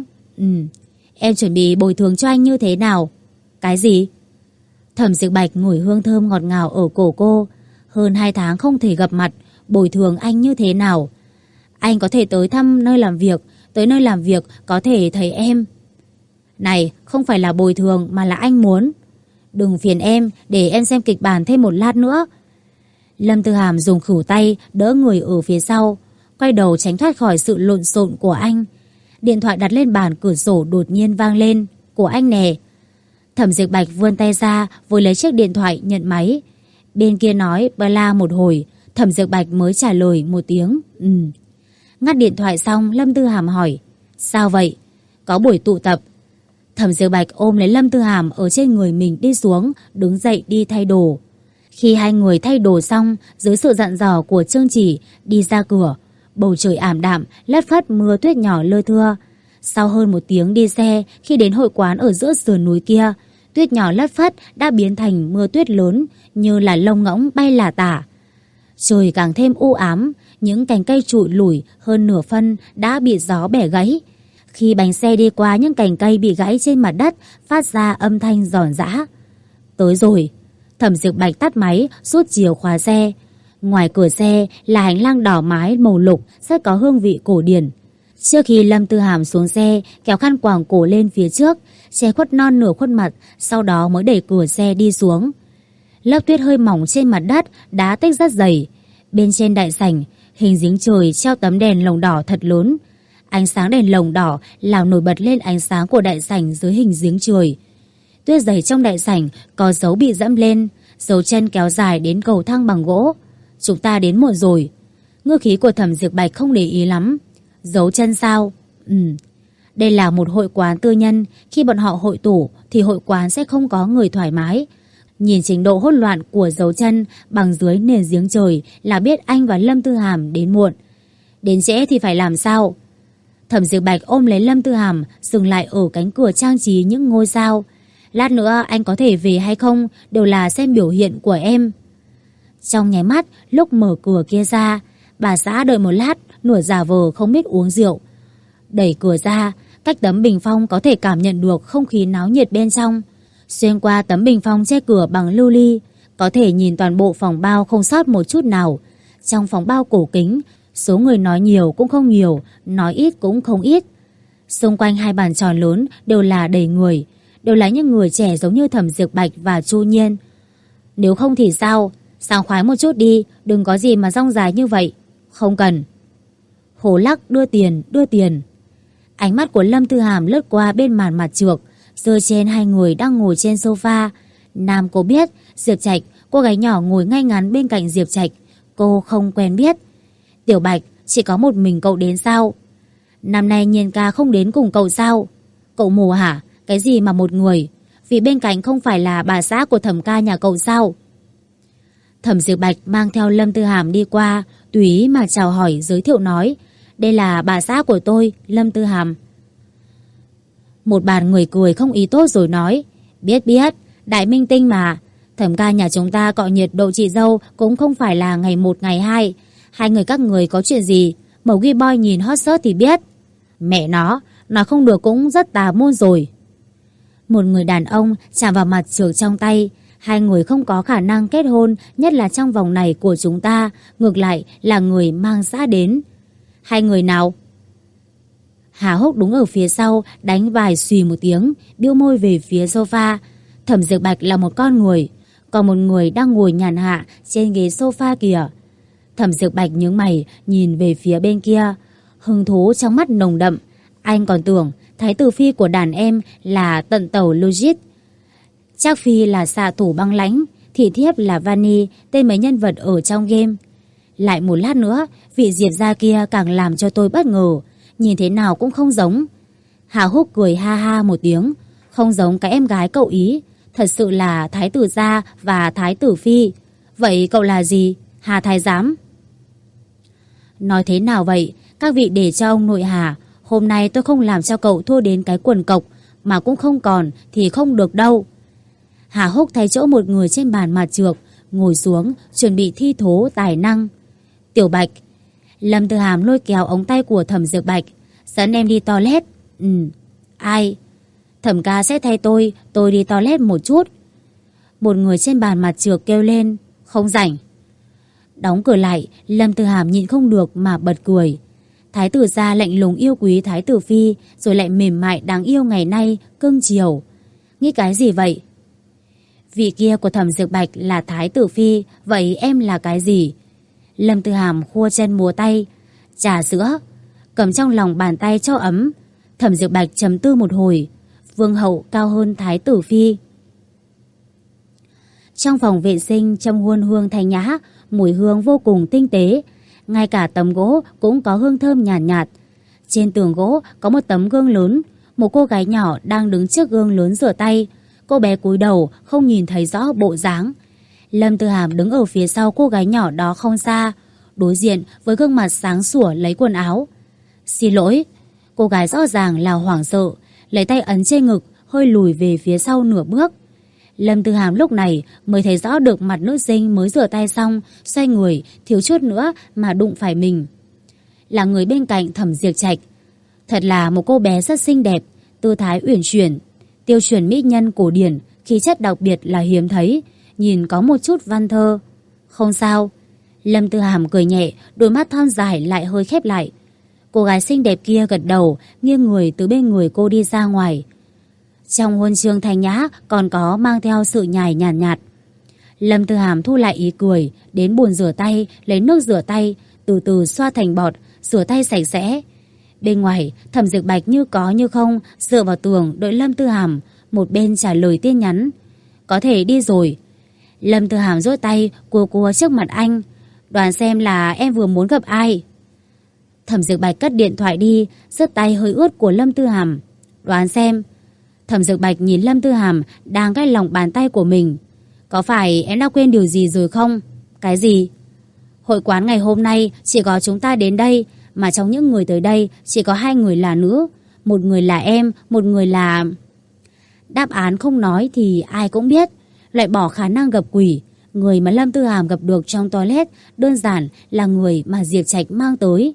Em chuẩn bị bồi thường cho anh như thế nào? Cái gì? Thẩm Diệp Bạch ngửi hương thơm ngọt ngào ở cổ cô. Hơn 2 tháng không thể gặp mặt, bồi thường anh như thế nào? Anh có thể tới thăm nơi làm việc, tới nơi làm việc có thể thấy em. Này, không phải là bồi thường mà là anh muốn. Đừng phiền em, để em xem kịch bản thêm một lát nữa. Lâm Tư Hàm dùng khuỷu tay đỡ người ở phía sau, quay đầu tránh thoát khỏi sự lộn xộn của anh. Điện thoại đặt lên bàn cửa sổ đột nhiên vang lên. Của anh nè. Thẩm Diệp Bạch vươn tay ra, vội lấy chiếc điện thoại nhận máy. Bên kia nói bla la một hồi, Thẩm Diệp Bạch mới trả lời một tiếng. Ngắt điện thoại xong, Lâm Tư Hàm hỏi: Sao vậy? Có buổi tụ tập. Thẩm Diệp Bạch ôm lấy Lâm Tư Hàm ở trên người mình đi xuống, đứng dậy đi thay đồ. Khi hai người thay đồ xong, dưới sự dặn dò của Trương Chỉ, đi ra cửa. Bầu trời ảm đạm, lất phất mưa tuyết nhỏ lơ thưa. Sau hơn 1 tiếng đi xe, khi đến hội quán ở giữa sườn núi kia, tuyết nhỏ lất phất đã biến thành mưa tuyết lớn, như là lông ngỗng bay lả tả. Trời càng thêm u ám, những cành cây trụi lủi hơn nửa phân đã bị gió bẻ gãy. Khi bánh xe đi qua những cành cây bị gãy trên mặt đất, phát ra âm thanh giòn giã. Tới rồi. Thẩm Diệp Bạch tắt máy, rút chìa khóa xe. Ngoài cửa xe là hành lang đỏ mái màu lục, rất có hương vị cổ điển. Trước khi Lâm Tư Hàm xuống xe, kéo khăn quàng cổ lên phía trước, che khuất non nửa khuôn mặt, sau đó mới đẩy cửa xe đi xuống. Lớp tuyết hơi mỏng trên mặt đất, đá tích rất dày. Bên trên đại sảnh, hình giếng trời treo tấm đèn lồng đỏ thật lớn. Ánh sáng đèn lồng đỏ làm nổi bật lên ánh sáng của đại sảnh dưới hình giếng trời. Tuyết dày trong đại sảnh có dấu bị dẫm lên, dấu chân kéo dài đến cầu thang bằng gỗ. Chúng ta đến muộn rồi. Ngữ khí của Thẩm Diệp Bạch không để ý lắm. Dấu chân sao? Đây là một hội quán tư nhân. Khi bọn họ hội tụ thì hội quán sẽ không có người thoải mái. Nhìn trình độ hỗn loạn của dấu chân bằng dưới nền giếng trời là biết anh và Lâm Tư Hàm đến muộn. Đến trễ thì phải làm sao? Thẩm Diệp Bạch ôm lấy Lâm Tư Hàm, dừng lại ở cánh cửa trang trí những ngôi sao. Lát nữa anh có thể về hay không đều là xem biểu hiện của em. Trong nháy mắt, lúc mở cửa kia ra, bà xã đợi một lát, nửa giả vờ không biết uống rượu. Đẩy cửa ra, cách tấm bình phong có thể cảm nhận được không khí náo nhiệt bên trong. Xuyên qua tấm bình phong che cửa bằng lưu ly, có thể nhìn toàn bộ phòng bao không sót một chút nào. Trong phòng bao cổ kính, số người nói nhiều cũng không nhiều, nói ít cũng không ít. Xung quanh hai bàn tròn lớn đều là đầy người, đều là những người trẻ giống như Thẩm Diệp Bạch và Chu Nhiên. Nếu không thì sao? Sảng khoái một chút đi, đừng có gì mà rong dài như vậy. Không cần. Hồ Lắc đưa tiền. Ánh mắt của Lâm Tư Hàm lướt qua bên màn mặt trược, rơi trên hai người đang ngồi trên sofa. Nam cô biết, Diệp Trạch, cô gái nhỏ ngồi ngay ngắn bên cạnh Diệp Trạch, cô không quen biết. Tiểu Bạch, chỉ có một mình cậu đến sao? Năm nay Nhiên ca không đến cùng cậu sao? Cậu mù hả? Cái gì mà một người? Vì bên cạnh không phải là bà xã của Thẩm ca nhà cậu sao? Thẩm Diệp Bạch mang theo Lâm Tư Hàm đi qua, tùy ý mà chào hỏi giới thiệu nói: Đây là bà xã của tôi, Lâm Tư Hàm. Một bàn người cười không ý tốt rồi nói: Biết, đại minh tinh mà. Thẩm ca nhà chúng ta cọ nhiệt độ chị dâu cũng không phải là ngày 1 ngày 2. Hai người các người có chuyện gì? Mẩu ghi boy nhìn hot search thì biết. Mẹ nó, nói không được cũng rất tà môn rồi. Một người đàn ông chạm vào mặt Trược trong tay. Hai người không có khả năng kết hôn, nhất là trong vòng này của chúng ta. Ngược lại là người mang xã đến. Hai người nào? Hà Húc đứng ở phía sau, đánh vài xùy một tiếng, bĩu môi về phía sofa. Thẩm Dược Bạch là một con người, còn một người đang ngồi nhàn hạ trên ghế sofa kìa. Thẩm Dược Bạch nhướng mày nhìn về phía bên kia, hứng thú trong mắt nồng đậm. Anh còn tưởng thái tử phi của đàn em là tận tàu logic, Trác phi là xạ thủ băng lãnh, thị thiếp là Vani, tên mấy nhân vật ở trong game. Lại một lát nữa, vị Diệp gia kia càng làm cho tôi bất ngờ, nhìn thế nào cũng không giống. Hà Húc cười ha ha một tiếng, không giống cái em gái cậu ý, thật sự là thái tử gia và thái tử phi. Vậy cậu là gì? Hà thái giám? Nói thế nào vậy? Các vị để cho ông nội Hà, hôm nay tôi không làm cho cậu thua đến cái quần cộc, mà cũng không còn thì không được đâu. Hà Húc thay chỗ một người trên bàn mặt Trược, ngồi xuống chuẩn bị thi thố tài năng. Tiểu Bạch. Lâm Tư Hàm lôi kéo ống tay của Thẩm Dược Bạch, dẫn em đi toilet. Ai? Thẩm ca sẽ thay tôi đi toilet một chút. Một người trên bàn mặt Trược kêu lên, không rảnh. Đóng cửa lại, Lâm Tư Hàm nhịn không được mà bật cười. Thái tử gia lạnh lùng yêu quý thái tử phi, rồi lại mềm mại đáng yêu ngày nay, cưng chiều. Nghĩ cái gì vậy? Vị kia của Thẩm Dược Bạch là thái tử phi, vậy em là cái gì? Lâm Tư Hàm khua chân múa tay. Trà sữa. Cầm trong lòng bàn tay cho ấm. Thẩm Dược Bạch trầm tư một hồi. Vương hậu cao hơn thái tử phi. Trong phòng vệ sinh trông huân hương thanh nhã, mùi hương vô cùng tinh tế. Ngay cả tấm gỗ cũng có hương thơm nhàn nhạt. Trên tường gỗ có một tấm gương lớn. Một cô gái nhỏ đang đứng trước gương lớn rửa tay. Cô bé cúi đầu không nhìn thấy rõ bộ dáng. Lâm Tư Hàm đứng ở phía sau cô gái nhỏ đó không xa, đối diện với gương mặt sáng sủa lấy quần áo. Xin lỗi. Cô gái rõ ràng là hoảng sợ, lấy tay ấn trên ngực, hơi lùi về phía sau nửa bước. Lâm Tư Hàm lúc này mới thấy rõ được mặt nữ sinh mới rửa tay xong, xoay người thiếu chút nữa mà đụng phải mình. Là người bên cạnh Thẩm Diệp Trạch. Thật là một cô bé rất xinh đẹp, tư thái uyển chuyển, tiêu chuẩn mỹ nhân cổ điển, khí chất đặc biệt là hiếm thấy, nhìn có một chút văn thơ. Không sao. Lâm Tư Hàm cười nhẹ, đôi mắt thon dài lại hơi khép lại. Cô gái xinh đẹp kia gật đầu, nghiêng người từ bên người cô đi ra ngoài. Trong huân chương thanh nhã còn có mang theo sự nhài nhàn nhạt. Lâm Tư Hàm thu lại ý cười, đến bồn rửa tay, lấy nước rửa tay, từ từ xoa thành bọt, rửa tay sạch sẽ. Bên ngoài, Thẩm Dược Bạch như có như không, dựa vào tường đợi Lâm Tư Hàm, một bên trả lời tin nhắn. Có thể đi rồi. Lâm Tư Hàm duỗi tay cua cua trước mặt anh. Đoán xem là em vừa muốn gặp ai. Thẩm Dược Bạch cất điện thoại đi, giơ tay hơi ướt của Lâm Tư Hàm. Đoán xem. Thẩm Dược Bạch nhìn Lâm Tư Hàm đang gai lòng bàn tay của mình. Có phải em đã quên điều gì rồi không? Cái gì? Hội quán ngày hôm nay chỉ có chúng ta đến đây, mà trong những người tới đây chỉ có 2 người là nữ. Một người là em, một người là... Đáp án không nói thì ai cũng biết. Loại bỏ khả năng gặp quỷ, người mà Lâm Tư Hàm gặp được trong toilet đơn giản là người mà Diệp Trạch mang tới.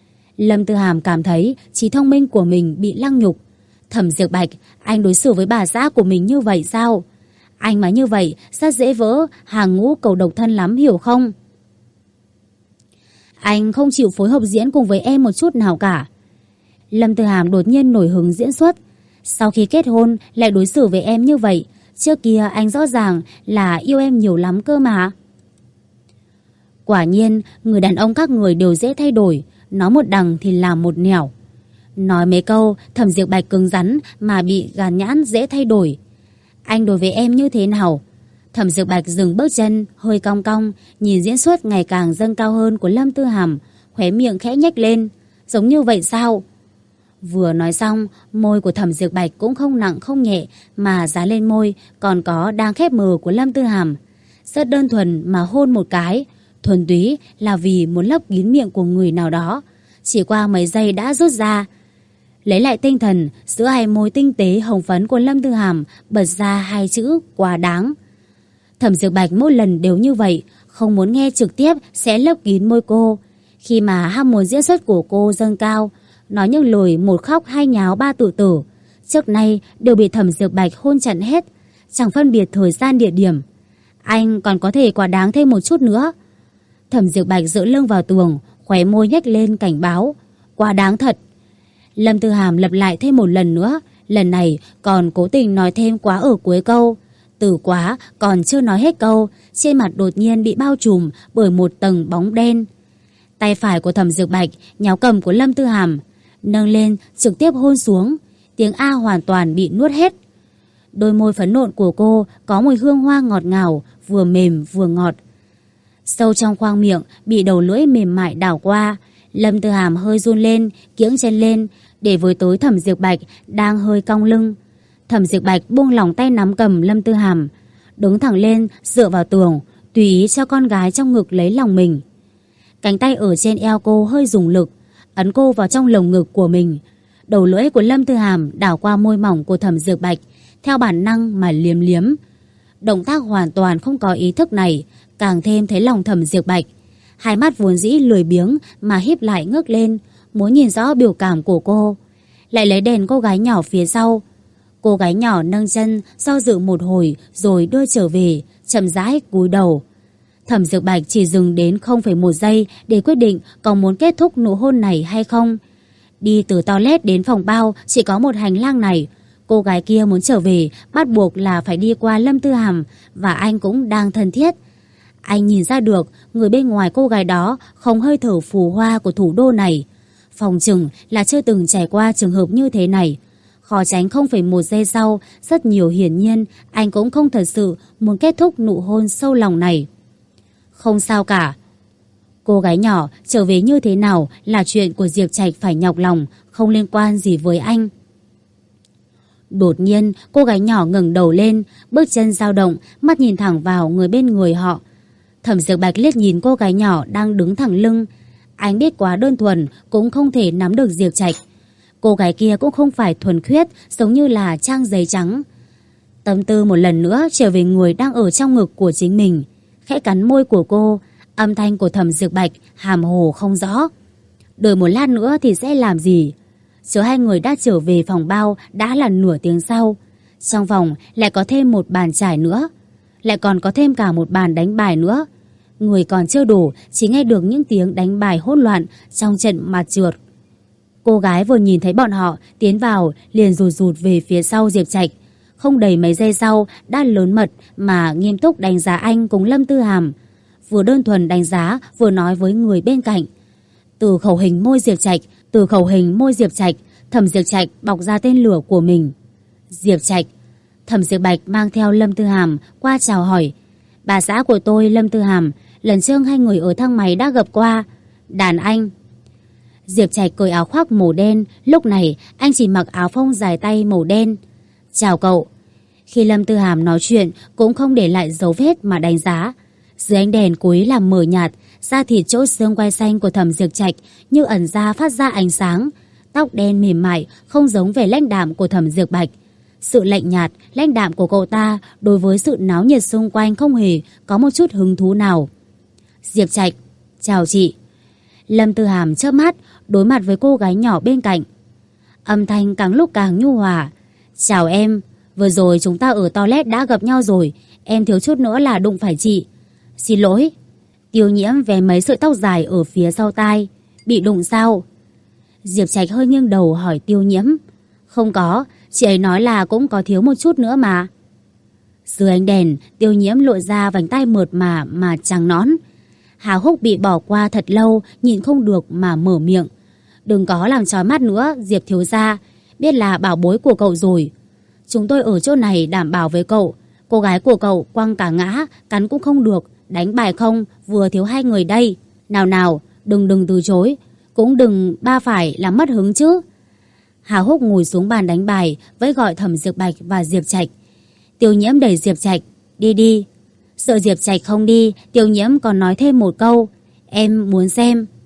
Lâm Tư Hàm cảm thấy trí thông minh của mình bị lăng nhục. Thẩm Dược Bạch, anh đối xử với bà xã của mình như vậy sao? Anh mà như vậy rất dễ vỡ hàng ngũ cầu độc thân lắm, hiểu không? Anh không chịu phối hợp diễn cùng với em một chút nào cả. Lâm Tư Hàm đột nhiên nổi hứng diễn xuất. Sau khi kết hôn lại đối xử với em như vậy. Trước kia anh rõ ràng là yêu em nhiều lắm cơ mà. Quả nhiên, người đàn ông các người đều dễ thay đổi. Nói một đằng thì làm một nẻo. Nói mấy câu, Thẩm Diệp Bạch cứng rắn mà bị gàn nhãn dễ thay đổi. Anh đối với em như thế nào? Thẩm Diệp Bạch dừng bước chân, hơi cong cong, nhìn diễn xuất ngày càng dâng cao hơn của Lâm Tư Hàm, khóe miệng khẽ nhếch lên. Giống như vậy sao? Vừa nói xong, môi của Thẩm Diệp Bạch cũng không nặng không nhẹ mà dán lên môi còn có đang khép mờ của Lâm Tư Hàm. Rất đơn thuần mà hôn một cái, thuần túy là vì muốn lấp kín miệng của người nào đó. Chỉ qua mấy giây đã rút ra. Lấy lại tinh thần, giữa hai môi tinh tế hồng phấn của Lâm Tư Hàm bật ra hai chữ quá đáng. Thẩm Dược Bạch mỗi lần đều như vậy, không muốn nghe trực tiếp sẽ lấp kín môi cô. Khi mà ham muốn diễn xuất của cô dâng cao, nói những lời một khóc hai nháo ba tự tử, trước nay đều bị Thẩm Dược Bạch hôn chặn hết, chẳng phân biệt thời gian địa điểm. Anh còn có thể quá đáng thêm một chút nữa. Thẩm Dược Bạch dựa lưng vào tường, khóe môi nhếch lên cảnh báo. Quá đáng thật. Lâm Tư Hàm lặp lại thêm một lần nữa, lần này còn cố tình nói thêm quá ở cuối câu. Từ quá còn chưa nói hết câu, trên mặt đột nhiên bị bao trùm bởi một tầng bóng đen. Tay phải của Thẩm Dược Bạch nhéo cầm của Lâm Tư Hàm, nâng lên trực tiếp hôn xuống. Tiếng A hoàn toàn bị nuốt hết. Đôi môi phấn nộn của cô có mùi hương hoa ngọt ngào, vừa mềm vừa ngọt. Sâu trong khoang miệng bị đầu lưỡi mềm mại đảo qua, Lâm Tư Hàm hơi run lên, kiễng chân lên để với tới Thẩm Dược Bạch đang hơi cong lưng. Thẩm Dược Bạch buông lỏng tay nắm cầm Lâm Tư Hàm, đứng thẳng lên dựa vào tường, tùy ý cho con gái trong ngực lấy lòng mình. Cánh tay ở trên eo cô hơi dùng lực, ấn cô vào trong lồng ngực của mình. Đầu lưỡi của Lâm Tư Hàm đảo qua môi mỏng của Thẩm Dược Bạch, theo bản năng mà liếm liếm. Động tác hoàn toàn không có ý thức này càng thêm thấy lòng Thẩm Dược Bạch. Hai mắt vốn dĩ lười biếng mà híp lại ngước lên, muốn nhìn rõ biểu cảm của cô. Lại lấy đèn cô gái nhỏ phía sau. Cô gái nhỏ nâng chân do dự một hồi rồi đưa trở về, chậm rãi cúi đầu. Thẩm Dược Bạch chỉ dừng đến 0,1 giây để quyết định có muốn kết thúc nụ hôn này hay không. Đi từ toilet đến phòng bao chỉ có một hành lang này. Cô gái kia muốn trở về bắt buộc là phải đi qua Lâm Tư Hàm, và anh cũng đang thân thiết. Anh nhìn ra được người bên ngoài cô gái đó không hơi thở phù hoa của thủ đô này. Phòng chừng là chưa từng trải qua trường hợp như thế này. Khó tránh 0,1 giây sau, rất nhiều hiển nhiên anh cũng không thật sự muốn kết thúc nụ hôn sâu lòng này. Không sao cả. Cô gái nhỏ trở về như thế nào là chuyện của Diệp Trạch phải nhọc lòng, không liên quan gì với anh. Đột nhiên cô gái nhỏ ngẩng đầu lên, bước chân dao động, mắt nhìn thẳng vào người bên người họ. Thẩm Dược Bạch liếc nhìn cô gái nhỏ đang đứng thẳng lưng. Anh biết quá đơn thuần cũng không thể nắm được Diệp Trạch. Cô gái kia cũng không phải thuần khiết, giống như là trang giấy trắng. Tâm tư một lần nữa trở về người đang ở trong ngực của chính mình. Khẽ cắn môi của cô, âm thanh của Thẩm Dược Bạch hàm hồ không rõ. Đợi một lát nữa thì sẽ làm gì? Chờ hai người đã trở về phòng bao đã là nửa tiếng sau. Trong phòng lại có thêm một bàn trải nữa, lại còn có thêm cả một bàn đánh bài nữa. Người còn chưa đủ, chỉ nghe được những tiếng đánh bài hỗn loạn trong trận mặt trượt. Cô gái vừa nhìn thấy bọn họ tiến vào liền rụt rụt về phía sau Diệp Trạch. Không đầy mấy giây sau đã lớn mật mà nghiêm túc đánh giá anh cùng Lâm Tư Hàm. Vừa đơn thuần đánh giá vừa nói với người bên cạnh. Từ khẩu hình môi Diệp Trạch, Thẩm Diệp Trạch bọc ra tên lửa của mình. Diệp Trạch. Thẩm Diệp Bạch mang theo Lâm Tư Hàm qua chào hỏi. Bà xã của tôi Lâm Tư Hàm, lần trước hai người ở thang máy đã gặp qua. Đàn anh. Diệp Trạch cởi áo khoác màu đen, lúc này anh chỉ mặc áo phông dài tay màu đen. Chào cậu. Khi Lâm Tư Hàm nói chuyện cũng không để lại dấu vết mà đánh giá. Dưới ánh đèn cuối làm mờ nhạt, da thịt chỗ xương quai xanh của Thẩm Diệp Trạch như ẩn ra phát ra ánh sáng. Tóc đen mềm mại không giống vẻ lãnh đạm của Thẩm Diệp Bạch. Sự lạnh nhạt, lãnh đạm của cậu ta đối với sự náo nhiệt xung quanh không hề có một chút hứng thú nào. Diệp Trạch, chào chị. Lâm Tư Hàm chớp mắt đối mặt với cô gái nhỏ bên cạnh. Âm thanh càng lúc càng nhu hòa. Chào em, vừa rồi chúng ta ở toilet đã gặp nhau rồi, em thiếu chút nữa là đụng phải chị. Xin lỗi. Tiêu Nhiễm vén mấy sợi tóc dài ở phía sau tai. Bị đụng sao? Diệp Trạch hơi nghiêng đầu hỏi Tiêu Nhiễm. Không có, chị ấy nói là cũng có thiếu một chút nữa mà. Dưới ánh đèn, Tiêu Nhiễm lộ ra vành tay mượt mà trắng nõn. Hào húc bị bỏ qua thật lâu, nhịn không được mà mở miệng. Đừng có làm chói mắt nữa, Diệp thiếu gia, biết là bảo bối của cậu rồi. Chúng tôi ở chỗ này đảm bảo với cậu, cô gái của cậu quăng cả ngã, cắn cũng không được, đánh bài không, vừa thiếu hai người đây. Nào nào, đừng từ chối, cũng đừng ba phải làm mất hứng chứ. Hào húc ngồi xuống bàn đánh bài, với gọi Thẩm Diệp Bạch và Diệp Trạch. Tiêu Nhiễm đẩy Diệp Trạch, đi đi. Sợ Diệp Trạch không đi, Tiêu Nhiễm còn nói thêm một câu, em muốn xem.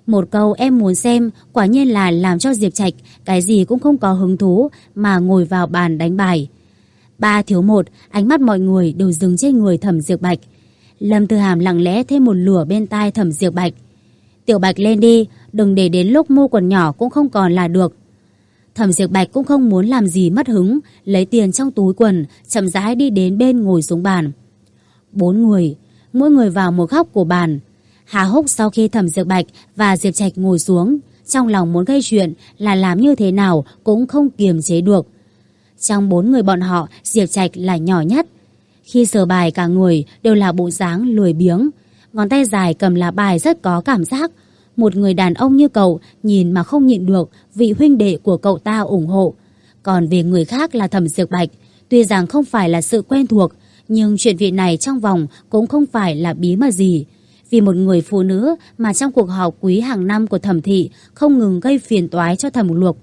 Một câu em muốn xem quả nhiên là làm cho Diệp Trạch cái gì cũng không có hứng thú mà ngồi vào bàn đánh bài. 3 thiếu 1, ánh mắt mọi người đều dừng trên người Thẩm Diệp Bạch. Lâm Tư Hàm lặng lẽ thêm một lửa bên tai Thẩm Diệp Bạch. Tiểu Bạch lên đi, đừng để đến lúc mua quần nhỏ cũng không còn là được. Thẩm Diệp Bạch cũng không muốn làm gì mất hứng, lấy tiền trong túi quần, chậm rãi đi đến bên ngồi xuống bàn. 4 người, mỗi người vào một góc của bàn. Hà Húc sau khi Thẩm Diệp Bạch và Diệp Trạch ngồi xuống, trong lòng muốn gây chuyện là làm như thế nào cũng không kiềm chế được. Trong 4 người bọn họ, Diệp Trạch là nhỏ nhất. Khi sờ bài cả người đều là bộ dáng lười biếng, ngón tay dài cầm lá bài rất có cảm giác. Một người đàn ông như cậu nhìn mà không nhịn được vị huynh đệ của cậu ta ủng hộ. Còn về người khác là Thẩm Diệp Bạch, tuy rằng không phải là sự quen thuộc, nhưng chuyện vị này trong vòng cũng không phải là bí mật gì. Vì một người phụ nữ mà trong cuộc họp quý hàng năm của Thẩm thị không ngừng gây phiền toái cho Thẩm Luộc.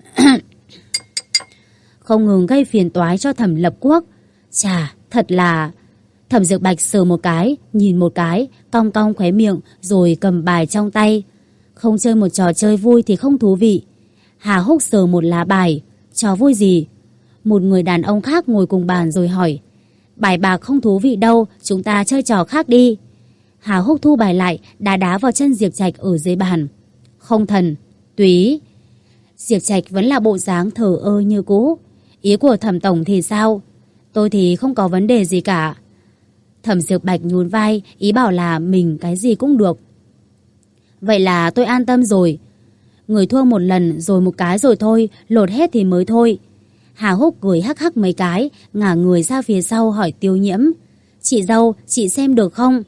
Không ngừng gây phiền toái cho Thẩm Lập Quốc. Chà, thật là... Thẩm Diệp Bạch sờ một cái, nhìn một cái, cong cong khóe miệng rồi cầm bài trong tay. Không chơi một trò chơi vui thì không thú vị. Hà Húc sờ một lá bài. Trò vui gì? Một người đàn ông khác ngồi cùng bàn rồi hỏi. Bài bạc không thú vị đâu, chúng ta chơi trò khác đi. Hà Húc thu bài lại, đá đá vào chân Diệp Trạch ở dưới bàn. Không thần, túy. Diệp Trạch vẫn là bộ dáng thờ ơ như cũ. Ý của Thẩm tổng thì sao? Tôi thì không có vấn đề gì cả. Thẩm Diệp Bạch nhún vai, ý bảo là mình cái gì cũng được. Vậy là tôi an tâm rồi. Người thua một lần rồi một cái rồi thôi, lột hết thì mới thôi. Hà Húc cười hắc hắc mấy cái, ngả người ra phía sau hỏi Tiêu Nhiễm. Chị dâu, chị xem được không?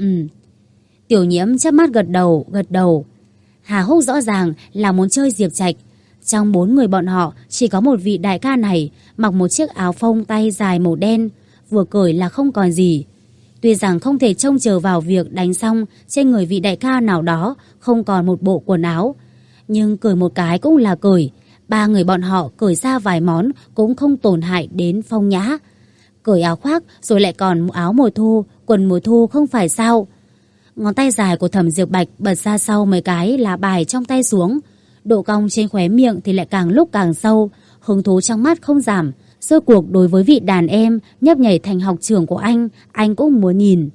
Tiểu Nhiễm chớp mắt gật đầu. Hà Húc rõ ràng là muốn chơi Diệp Trạch. Trong 4 người bọn họ chỉ có một vị đại ca này mặc một chiếc áo phông tay dài màu đen, vừa cởi là không còn gì. Tuy rằng không thể trông chờ vào việc đánh xong trên người vị đại ca nào đó không còn một bộ quần áo, nhưng cởi một cái cũng là cởi. 3 người bọn họ cởi ra vài món cũng không tổn hại đến phong nhã. Cởi áo khoác rồi lại còn áo mùa thu, quần mùa thu không phải sao? Ngón tay dài của Thẩm Diệp Bạch bật ra sau mấy cái lá bài trong tay xuống. Độ cong trên khóe miệng thì lại càng lúc càng sâu, hứng thú trong mắt không giảm. Rốt cuộc đối với vị đàn em nhấp nhảy thành học trưởng của anh cũng muốn nhìn.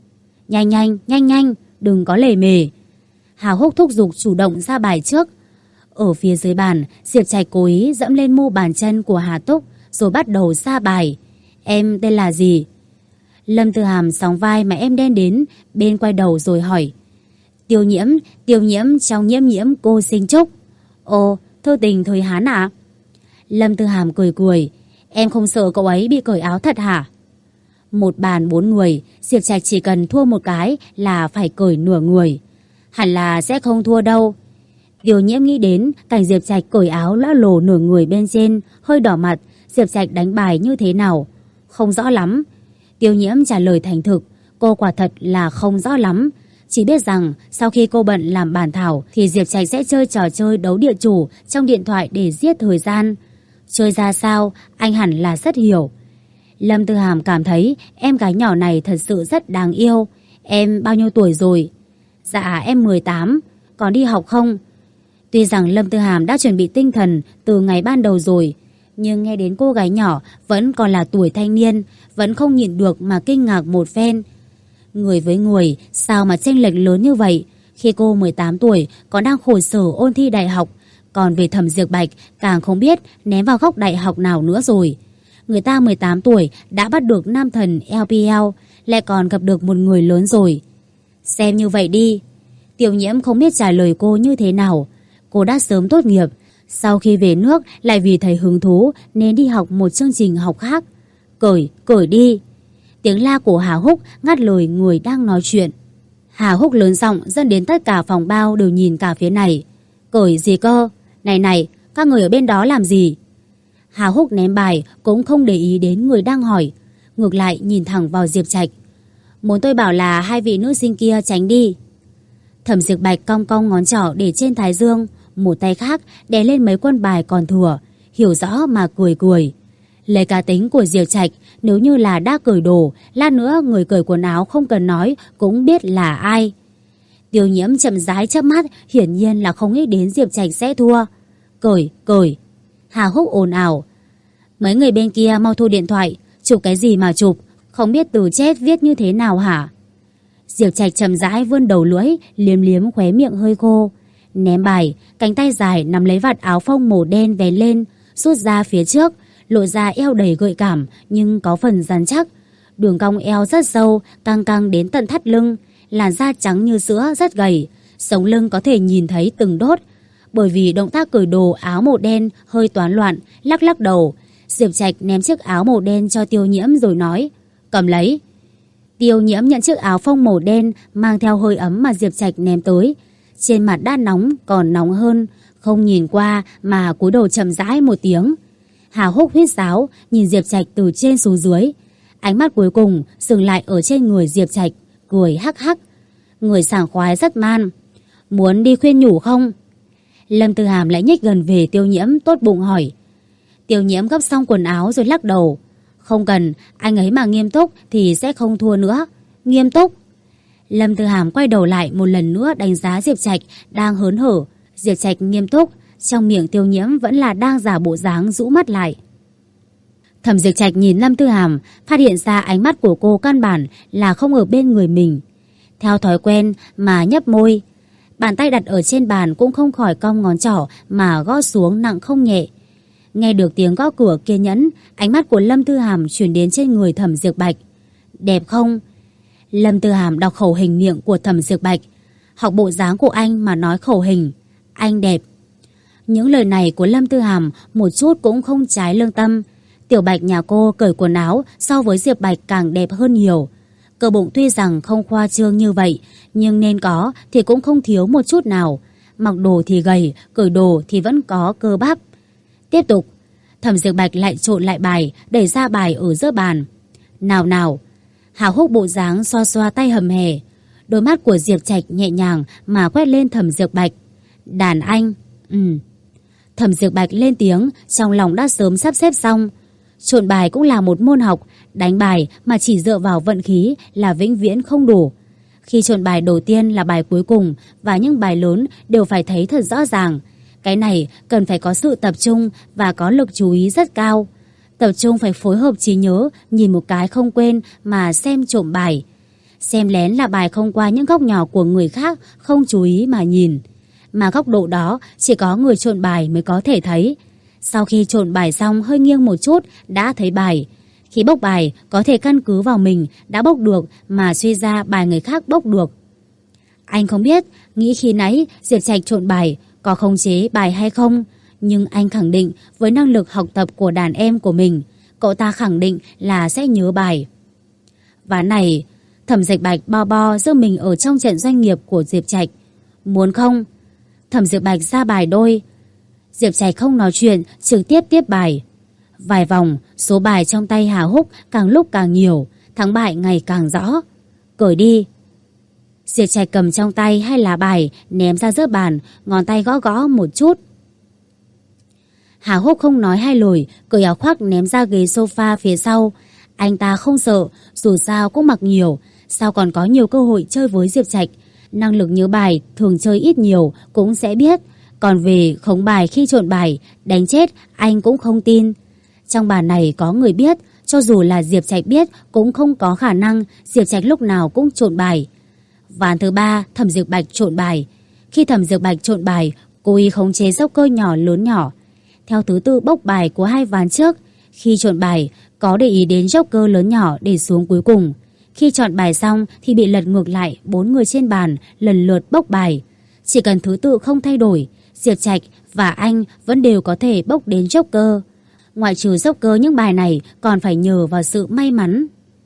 Nhanh, đừng có lề mề. Hà Húc thúc giục chủ động ra bài trước. Ở phía dưới bàn, Diệp Trạch cố ý dẫm lên mu bàn chân của Hà Túc rồi bắt đầu ra bài. Em tên là gì? Lâm Tư Hàm sóng vai mà em đen đến, bên quay đầu rồi hỏi. Tiêu Nhiễm trong Nhiễm cô Sinh Trúc. Ồ, thơ tình thời Hán à? Lâm Tư Hàm cười. Em không sợ cậu ấy bị cởi áo thật hả? Một bàn 4 người, Diệp Trạch chỉ cần thua một cái là phải cởi nửa người. Hẳn là sẽ không thua đâu. Tiêu Nhiễm nghĩ đến cảnh Diệp Trạch cởi áo lõ lồ nửa người bên trên, hơi đỏ mặt. Diệp Trạch đánh bài như thế nào? Không rõ lắm. Tiêu Nhiễm trả lời thành thực, cô quả thật là không rõ lắm. Chỉ biết rằng sau khi cô bận làm bản thảo thì Diệp Trạch sẽ chơi trò chơi đấu địa chủ trong điện thoại để giết thời gian. Chơi ra sao, anh hẳn là rất hiểu. Lâm Tư Hàm cảm thấy em gái nhỏ này thật sự rất đáng yêu. Em bao nhiêu tuổi rồi? Dạ em 18. Còn đi học không? Tuy rằng Lâm Tư Hàm đã chuẩn bị tinh thần từ ngày ban đầu rồi, nhưng nghe đến cô gái nhỏ vẫn còn là tuổi thanh niên, vẫn không nhịn được mà kinh ngạc một phen. Người với người sao mà chênh lệch lớn như vậy? Khi cô 18 tuổi còn đang khổ sở ôn thi đại học, còn về Thẩm Diệp Bạch càng không biết ném vào góc đại học nào nữa rồi. Người ta 18 tuổi đã bắt được nam thần LPL, lại còn gặp được một người lớn rồi. Xem như vậy đi. Tiêu Nhiễm không biết trả lời cô như thế nào. Cô đã sớm tốt nghiệp, sau khi về nước lại vì thấy hứng thú nên đi học một chương trình học khác. Cởi đi. Tiếng la của Hà Húc ngắt lời người đang nói chuyện. Hà Húc lớn giọng dẫn đến tất cả phòng bao đều nhìn cả phía này. Cởi gì cơ? Này, các người ở bên đó làm gì? Hà Húc ném bài cũng không để ý đến người đang hỏi, ngược lại nhìn thẳng vào Diệp Trạch. Muốn tôi bảo là hai vị nữ sinh kia tránh đi. Thẩm Diệp Bạch cong cong ngón trỏ để trên thái dương, một tay khác đè lên mấy quân bài còn thừa, hiểu rõ mà cười. Lấy cá tính của Diệp Trạch, nếu như là đã cởi đồ, lát nữa người cởi quần áo không cần nói cũng biết là ai. Tiêu Nhiễm chậm rãi chớp mắt, hiển nhiên là không nghĩ đến Diệp Trạch sẽ thua. Cởi. Hà Húc ồn ào. Mấy người bên kia mau thu điện thoại, chụp cái gì mà chụp, không biết từ chết viết như thế nào hả? Diệp Trạch chậm rãi vươn đầu lưỡi, liếm liếm khóe miệng hơi khô. Ném bài, cánh tay dài nắm lấy vạt áo phông màu đen vén lên, rút ra phía trước, lộ ra eo đầy gợi cảm nhưng có phần rắn chắc. Đường cong eo rất sâu, căng căng đến tận thắt lưng, làn da trắng như sữa rất gầy, sống lưng có thể nhìn thấy từng đốt. Bởi vì động tác cởi đồ áo màu đen hơi toán loạn, lắc lắc đầu, Diệp Trạch ném chiếc áo màu đen cho Tiêu Nhiễm rồi nói, cầm lấy. Tiêu Nhiễm nhận chiếc áo phông màu đen mang theo hơi ấm mà Diệp Trạch ném tới. Trên mặt đã nóng còn nóng hơn, không nhìn qua mà cúi đầu chậm rãi một tiếng. Hà Húc huýt sáo nhìn Diệp Trạch từ trên xuống dưới. Ánh mắt cuối cùng dừng lại ở trên người Diệp Trạch, cười hắc hắc. Người sảng khoái rất man. Muốn đi khuyên nhủ không? Lâm Tư Hàm lại nhích gần về Tiêu Nhiễm, tốt bụng hỏi. Tiêu Nhiễm gấp xong quần áo rồi lắc đầu. Không cần, anh ấy mà nghiêm túc thì sẽ không thua nữa. Nghiêm túc? Lâm Tư Hàm quay đầu lại một lần nữa đánh giá Diệp Trạch đang hớn hở. Diệp Trạch nghiêm túc, trong miệng Tiêu Nhiễm vẫn là đang giả bộ dáng rũ mắt lại. Thẩm Diệp Trạch nhìn Lâm Tư Hàm, phát hiện ra ánh mắt của cô căn bản là không ở bên người mình. Theo thói quen mà nhấp môi, bàn tay đặt ở trên bàn cũng không khỏi cong ngón trỏ mà gõ xuống nặng không nhẹ. Nghe được tiếng gõ cửa kiên nhẫn, ánh mắt của Lâm Tư Hàm chuyển đến trên người Thẩm Diệp Bạch. Đẹp không? Lâm Tư Hàm đọc khẩu hình miệng của Thẩm Diệp Bạch. Học bộ dáng của anh mà nói khẩu hình. Anh đẹp. Những lời này của Lâm Tư Hàm một chút cũng không trái lương tâm. Tiểu Bạch nhà cô cởi quần áo so với Diệp Bạch càng đẹp hơn nhiều. Cơ bụng tuy rằng không khoa trương như vậy, nhưng nên có thì cũng không thiếu một chút nào. Mặc đồ thì gầy, cởi đồ thì vẫn có cơ bắp. Tiếp tục, Thẩm Diệp Bạch lại trộn lại bài, đẩy ra bài ở giữa bàn. Nào. Hà Húc bộ dáng xoa xoa tay hầm hè. Đôi mắt của Diệp Trạch nhẹ nhàng mà quét lên Thẩm Diệp Bạch. Đàn anh. Thẩm Diệp Bạch lên tiếng, trong lòng đã sớm sắp xếp xong. Trộn bài cũng là một môn học, đánh bài mà chỉ dựa vào vận khí là vĩnh viễn không đủ. Khi trộn bài đầu tiên là bài cuối cùng và những bài lớn đều phải thấy thật rõ ràng. Cái này cần phải có sự tập trung và có lực chú ý rất cao. Tập trung phải phối hợp trí nhớ, nhìn một cái không quên mà xem trộm bài. Xem lén là bài không qua những góc nhỏ của người khác, không chú ý mà nhìn. Mà góc độ đó chỉ có người trộn bài mới có thể thấy. Sau khi trộn bài xong hơi nghiêng một chút đã thấy bài. Khi bốc bài có thể căn cứ vào mình đã bốc được mà suy ra bài người khác bốc được. Anh không biết, nghĩ khi nãy Diệp Trạch trộn bài có khống chế bài hay không, nhưng anh khẳng định với năng lực học tập của đàn em của mình, cậu ta khẳng định là sẽ nhớ bài. Ván này, Thẩm Diệp Bạch bo giữ mình ở trong trận doanh nghiệp của Diệp Trạch. Muốn không? Thẩm Diệp Bạch ra bài đôi. Diệp Trạch không nói chuyện, trực tiếp tiếp bài. Vài vòng, số bài trong tay Hà Húc càng lúc càng nhiều, thắng bại ngày càng rõ. Cởi đi. Diệp Trạch cầm trong tay hai lá bài, ném ra giữa bàn, ngón tay gõ một chút. Hà Húc không nói hai lời, cởi áo khoác ném ra ghế sofa phía sau. Anh ta không sợ, dù sao cũng mặc nhiều, sao còn có nhiều cơ hội chơi với Diệp Trạch. Năng lực nhớ bài thường chơi ít nhiều cũng sẽ biết. Còn về khống bài khi trộn bài, đánh chết anh cũng không tin. Trong bàn này có người biết, cho dù là Diệp Trạch biết cũng không có khả năng Diệp Trạch lúc nào cũng trộn bài. Ván thứ 3, Thẩm Diệp Bạch trộn bài. Khi Thẩm Diệp Bạch trộn bài, cô ý khống chế dốc cơ nhỏ lớn nhỏ. Theo thứ tự bốc bài của hai ván trước, khi trộn bài có để ý đến dốc cơ lớn nhỏ để xuống cuối cùng. Khi chọn bài xong thì bị lật ngược lại 4 người trên bàn lần lượt bốc bài. Chỉ cần thứ tự không thay đổi, Diệp Trạch và anh vẫn đều có thể bốc đến dốc cơ. Ngoại trừ dốc cơ những bài này còn phải nhờ vào sự may mắn.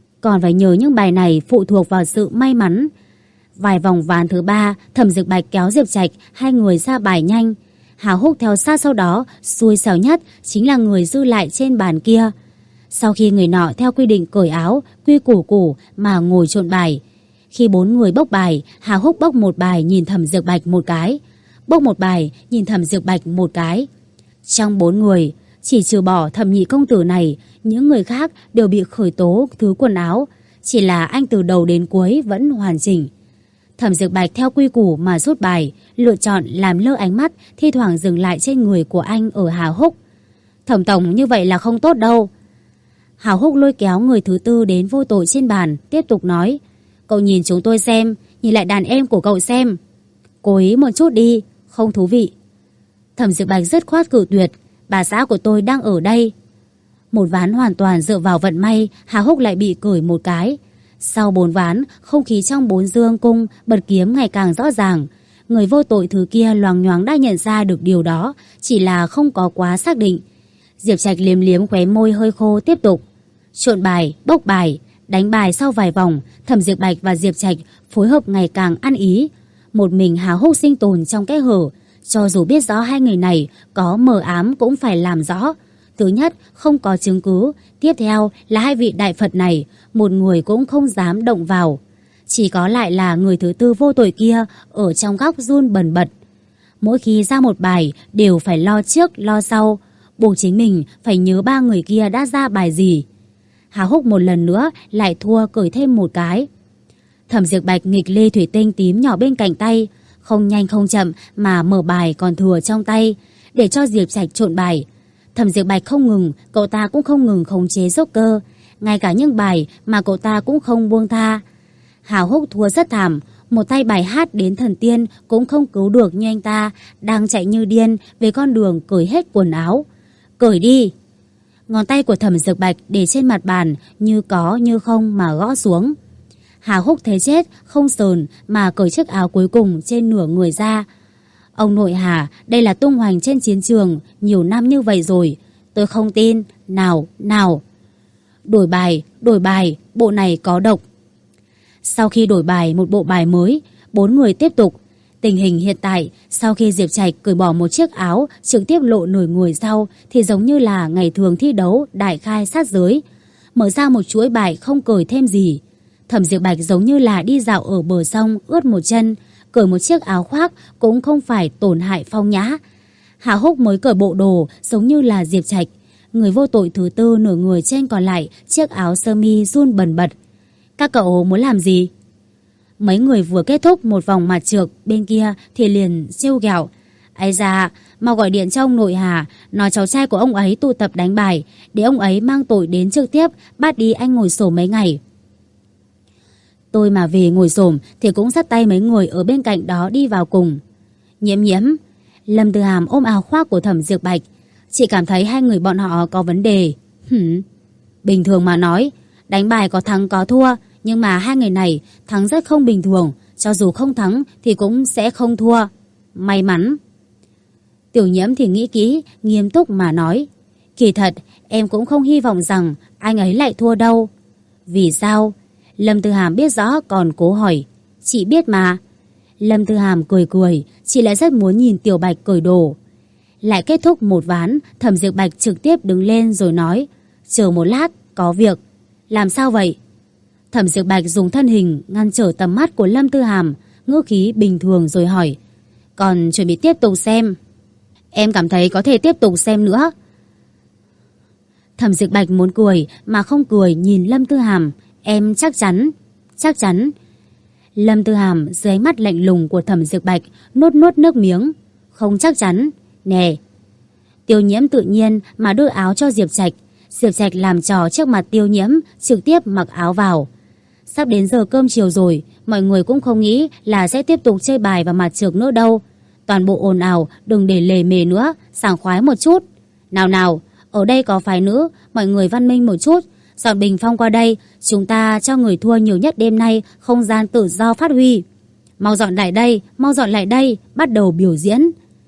Phụ thuộc vào sự may mắn. Vài vòng ván thứ 3, Thẩm Diệp Bạch kéo Diệp Trạch, hai người ra bài nhanh. Hà Húc theo sát sau đó, xui xẻo nhất chính là người dư lại trên bàn kia. Sau khi người nọ theo quy định cởi áo, quy củ mà ngồi trộn bài. Khi 4 người bốc bài, Hà Húc bốc một bài nhìn Thẩm Diệp Bạch một cái. Bốc một bài nhìn Thẩm Diệp Bạch một cái. Trong 4 người, chỉ trừ bỏ Thẩm nhị công tử này, những người khác đều bị khởi tố thứ quần áo. Chỉ là anh từ đầu đến cuối vẫn hoàn chỉnh. Thẩm Diệp Bạch theo quy củ mà rút bài, lựa chọn làm lơ ánh mắt thi thoảng dừng lại trên người của anh ở Hà Húc. Thẩm tổng, như vậy là không tốt đâu. Hà Húc lôi kéo người thứ tư đến vô tội trên bàn, tiếp tục nói: Cậu nhìn chúng tôi xem, nhìn lại đàn em của cậu xem. Cố ý một chút đi, không thú vị. Thẩm Diệp Bạch dứt khoát cự tuyệt: Bà xã của tôi đang ở đây. Một ván hoàn toàn dựa vào vận may, Hà Húc lại bị cởi một cái. Sau 4 ván, không khí trong 4 dương cung bật kiếm ngày càng rõ ràng. Người vô tội thứ kia loáng nhoáng đã nhận ra được điều đó, chỉ là không có quá xác định. Diệp Trạch liếm liếm khóe môi hơi khô, tiếp tục: Trộn bài, bốc bài, đánh bài. Sau vài vòng, Thẩm Diệp Bạch và Diệp Trạch phối hợp ngày càng ăn ý. Một mình Hà Húc sinh tồn trong kẽ hở, cho dù biết rõ hai người này có mờ ám cũng phải làm rõ. Thứ nhất, không có chứng cứ. Tiếp theo là hai vị đại Phật này, một người cũng không dám động vào. Chỉ có lại là người thứ tư vô tội kia ở trong góc run bần bật. Mỗi khi ra một bài đều phải lo trước lo sau, buộc chính mình phải nhớ 3 người kia đã ra bài gì. Hà Húc một lần nữa lại thua, cởi thêm một cái. Thẩm Diệp Bạch nghịch ly thủy tinh tím nhỏ bên cạnh tay, không nhanh không chậm mà mở bài còn thừa trong tay, để cho Diệp Trạch trộn bài. Thẩm Diệp Bạch không ngừng, cậu ta cũng không ngừng khống chế joker, ngay cả những bài mà cậu ta cũng không buông tha. Hà Húc thua rất thảm, một tay bài hát đến thần tiên cũng không cứu được như anh ta, đang chạy như điên về con đường cởi hết quần áo. Cởi đi! Ngón tay của Thẩm Diệp Bạch để trên mặt bàn, như có như không mà gõ xuống. Hà Húc thấy chết, không sờn mà cởi chiếc áo cuối cùng trên nửa người ra. Ông nội Hà, đây là tung hoành trên chiến trường nhiều năm như vậy rồi, tôi không tin. Nào. Đổi bài, bộ này có độc. Sau khi đổi bài một bộ bài mới, 4 người tiếp tục. Tình hình hiện tại, sau khi Diệp Trạch cởi bỏ một chiếc áo trực tiếp lộ nửa người sau, thì giống như là ngày thường thi đấu đại khai sát giới, mở ra một chuỗi bài không cởi thêm gì. Thẩm Diệp Bạch giống như là đi dạo ở bờ sông ướt một chân, cởi một chiếc áo khoác cũng không phải tổn hại phong nhã. Hà Húc mới cởi bộ đồ giống như là Diệp Trạch. Người vô tội thứ tư nửa người trên còn lại chiếc áo sơ mi run bần bật. Các cậu muốn làm gì? Mấy người vừa kết thúc một vòng mặt trược bên kia thì liền trêu ghẹo: Ây da, mau gọi điện cho ông nội Hà, nói cháu trai của ông ấy tụ tập đánh bài, để ông ấy mang tội đến trực tiếp bắt đi anh ngồi xổm mấy ngày. Tôi mà về ngồi xổm thì cũng dắt tay mấy người ở bên cạnh đó đi vào cùng. Nhiễm. Lâm Tư Hàm ôm áo khoác của Thẩm Diệp Bạch. Chị cảm thấy hai người bọn họ có vấn đề. Bình thường mà nói, đánh bài có thắng có thua, nhưng mà hai người này thắng rất không bình thường, cho dù không thắng thì cũng sẽ không thua. May mắn. Tiểu Nhiễm thì nghĩ kỹ, nghiêm túc mà nói: Kỳ thật, em cũng không hy vọng rằng anh ấy lại thua đâu. Vì sao? Lâm Tư Hàm biết rõ còn cố hỏi. Chị biết mà. Lâm Tư Hàm cười, chị lại rất muốn nhìn Tiểu Bạch cởi đồ. Lại kết thúc một ván, Thẩm Diệp Bạch trực tiếp đứng lên rồi nói: Chờ một lát, có việc. Làm sao vậy? Thẩm Diệp Bạch dùng thân hình ngăn trở tầm mắt của Lâm Tư Hàm, ngữ khí bình thường rồi hỏi: Còn chuẩn bị tiếp tục xem? Em cảm thấy có thể tiếp tục xem nữa. Thẩm Diệp Bạch muốn cười mà không cười nhìn Lâm Tư Hàm. Em chắc chắn. Lâm Tư Hàm dưới ánh mắt lạnh lùng của Thẩm Diệp Bạch nuốt nước miếng. Không chắc chắn. Nè. Tiêu Nhiễm tự nhiên mà đưa áo cho Diệp Trạch. Diệp Trạch làm trò trước mặt Tiêu Nhiễm, trực tiếp mặc áo vào. Sắp đến giờ cơm chiều rồi, mọi người cũng không nghĩ là sẽ tiếp tục chơi bài và mặt trược nữa đâu. Toàn bộ ồn ào, đừng để lề mề nữa, sảng khoái một chút. Nào, ở đây có phái nữ, mọi người văn minh một chút. Dọn bình phong qua đây, chúng ta cho người thua nhiều nhất đêm nay không gian tự do phát huy. Mau dọn lại đây, bắt đầu biểu diễn.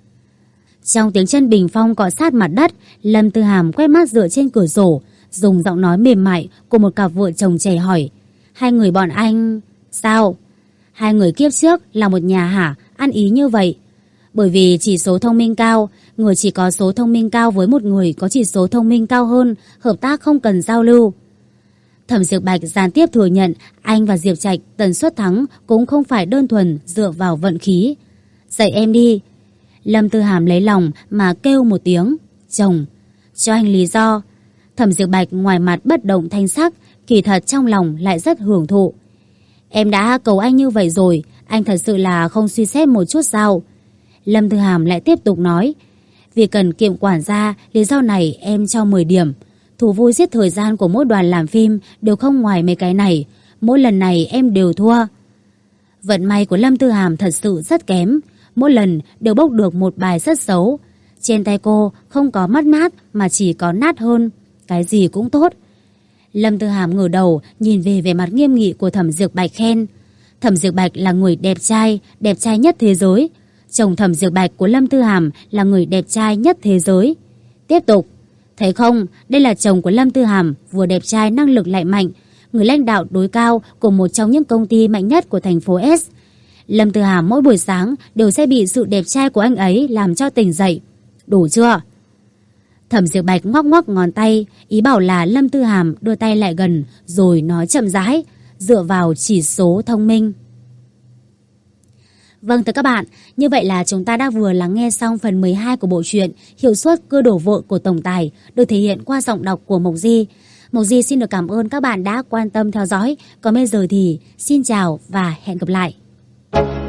Trong tiếng chân bình phong cọ sát mặt đất, Lâm Tư Hàm quét mắt dựa trên cửa sổ, dùng giọng nói mềm mại của một cặp vợ chồng trẻ hỏi: Hai người bọn anh... Sao? Hai người kiếp trước là một nhà hả? Ăn ý như vậy. Bởi vì chỉ số thông minh cao, người chỉ có số thông minh cao với một người có chỉ số thông minh cao hơn, hợp tác không cần giao lưu. Thẩm Diệp Bạch gián tiếp thừa nhận anh và Diệp Trạch tần suất thắng cũng không phải đơn thuần dựa vào vận khí. Dạy em đi. Lâm Tư Hàm lấy lòng mà kêu một tiếng: Chồng. Cho anh lý do. Thẩm Diệp Bạch ngoài mặt bất động thanh sắc, kỳ thật trong lòng lại rất hưởng thụ. Em đã cầu anh như vậy rồi, Anh thật sự là không suy xét một chút sao? Lâm Thư Hàm lại tiếp tục nói. Vì cần kiệm quản gia, lý do này em cho 10 điểm. Thú vui giết thời gian của mỗi đoàn làm phim đều không ngoài mấy cái này. Mỗi lần này em đều thua. Vận may của Lâm Thư Hàm thật sự rất kém. Mỗi lần đều bốc được một bài rất xấu. Trên tay cô không có mất mát mà chỉ có nát hơn. Cái gì cũng tốt. Lâm Thư Hàm ngửa đầu nhìn về vẻ mặt nghiêm nghị của Thẩm Diược Bạch khen. Thẩm Diược Bạch là người đẹp trai nhất thế giới. Chồng Thẩm Diược Bạch của Lâm Thư Hàm là người đẹp trai nhất thế giới. Tiếp tục. Thấy không, đây là chồng của Lâm Thư Hàm, vừa đẹp trai năng lực lại mạnh, người lãnh đạo đối cao của một trong những công ty mạnh nhất của thành phố S. Lâm Thư Hàm mỗi buổi sáng đều sẽ bị sự đẹp trai của anh ấy làm cho tỉnh dậy. Đủ chưa? Thẩm Diệp Bạch ngoắc ngoắc ngón tay, ý bảo là Lâm Thư Hàm đưa tay lại gần rồi nói chậm rãi, dựa vào chỉ số thông minh. Vâng thưa các bạn, như vậy là chúng ta đã vừa lắng nghe xong phần 12 của bộ truyện Hiệu suất cơ đổ vội của tổng tài, được thể hiện qua giọng đọc của Mộc Di. Mộc Di xin được cảm ơn các bạn đã quan tâm theo dõi. Còn bây giờ thì xin chào và hẹn gặp lại.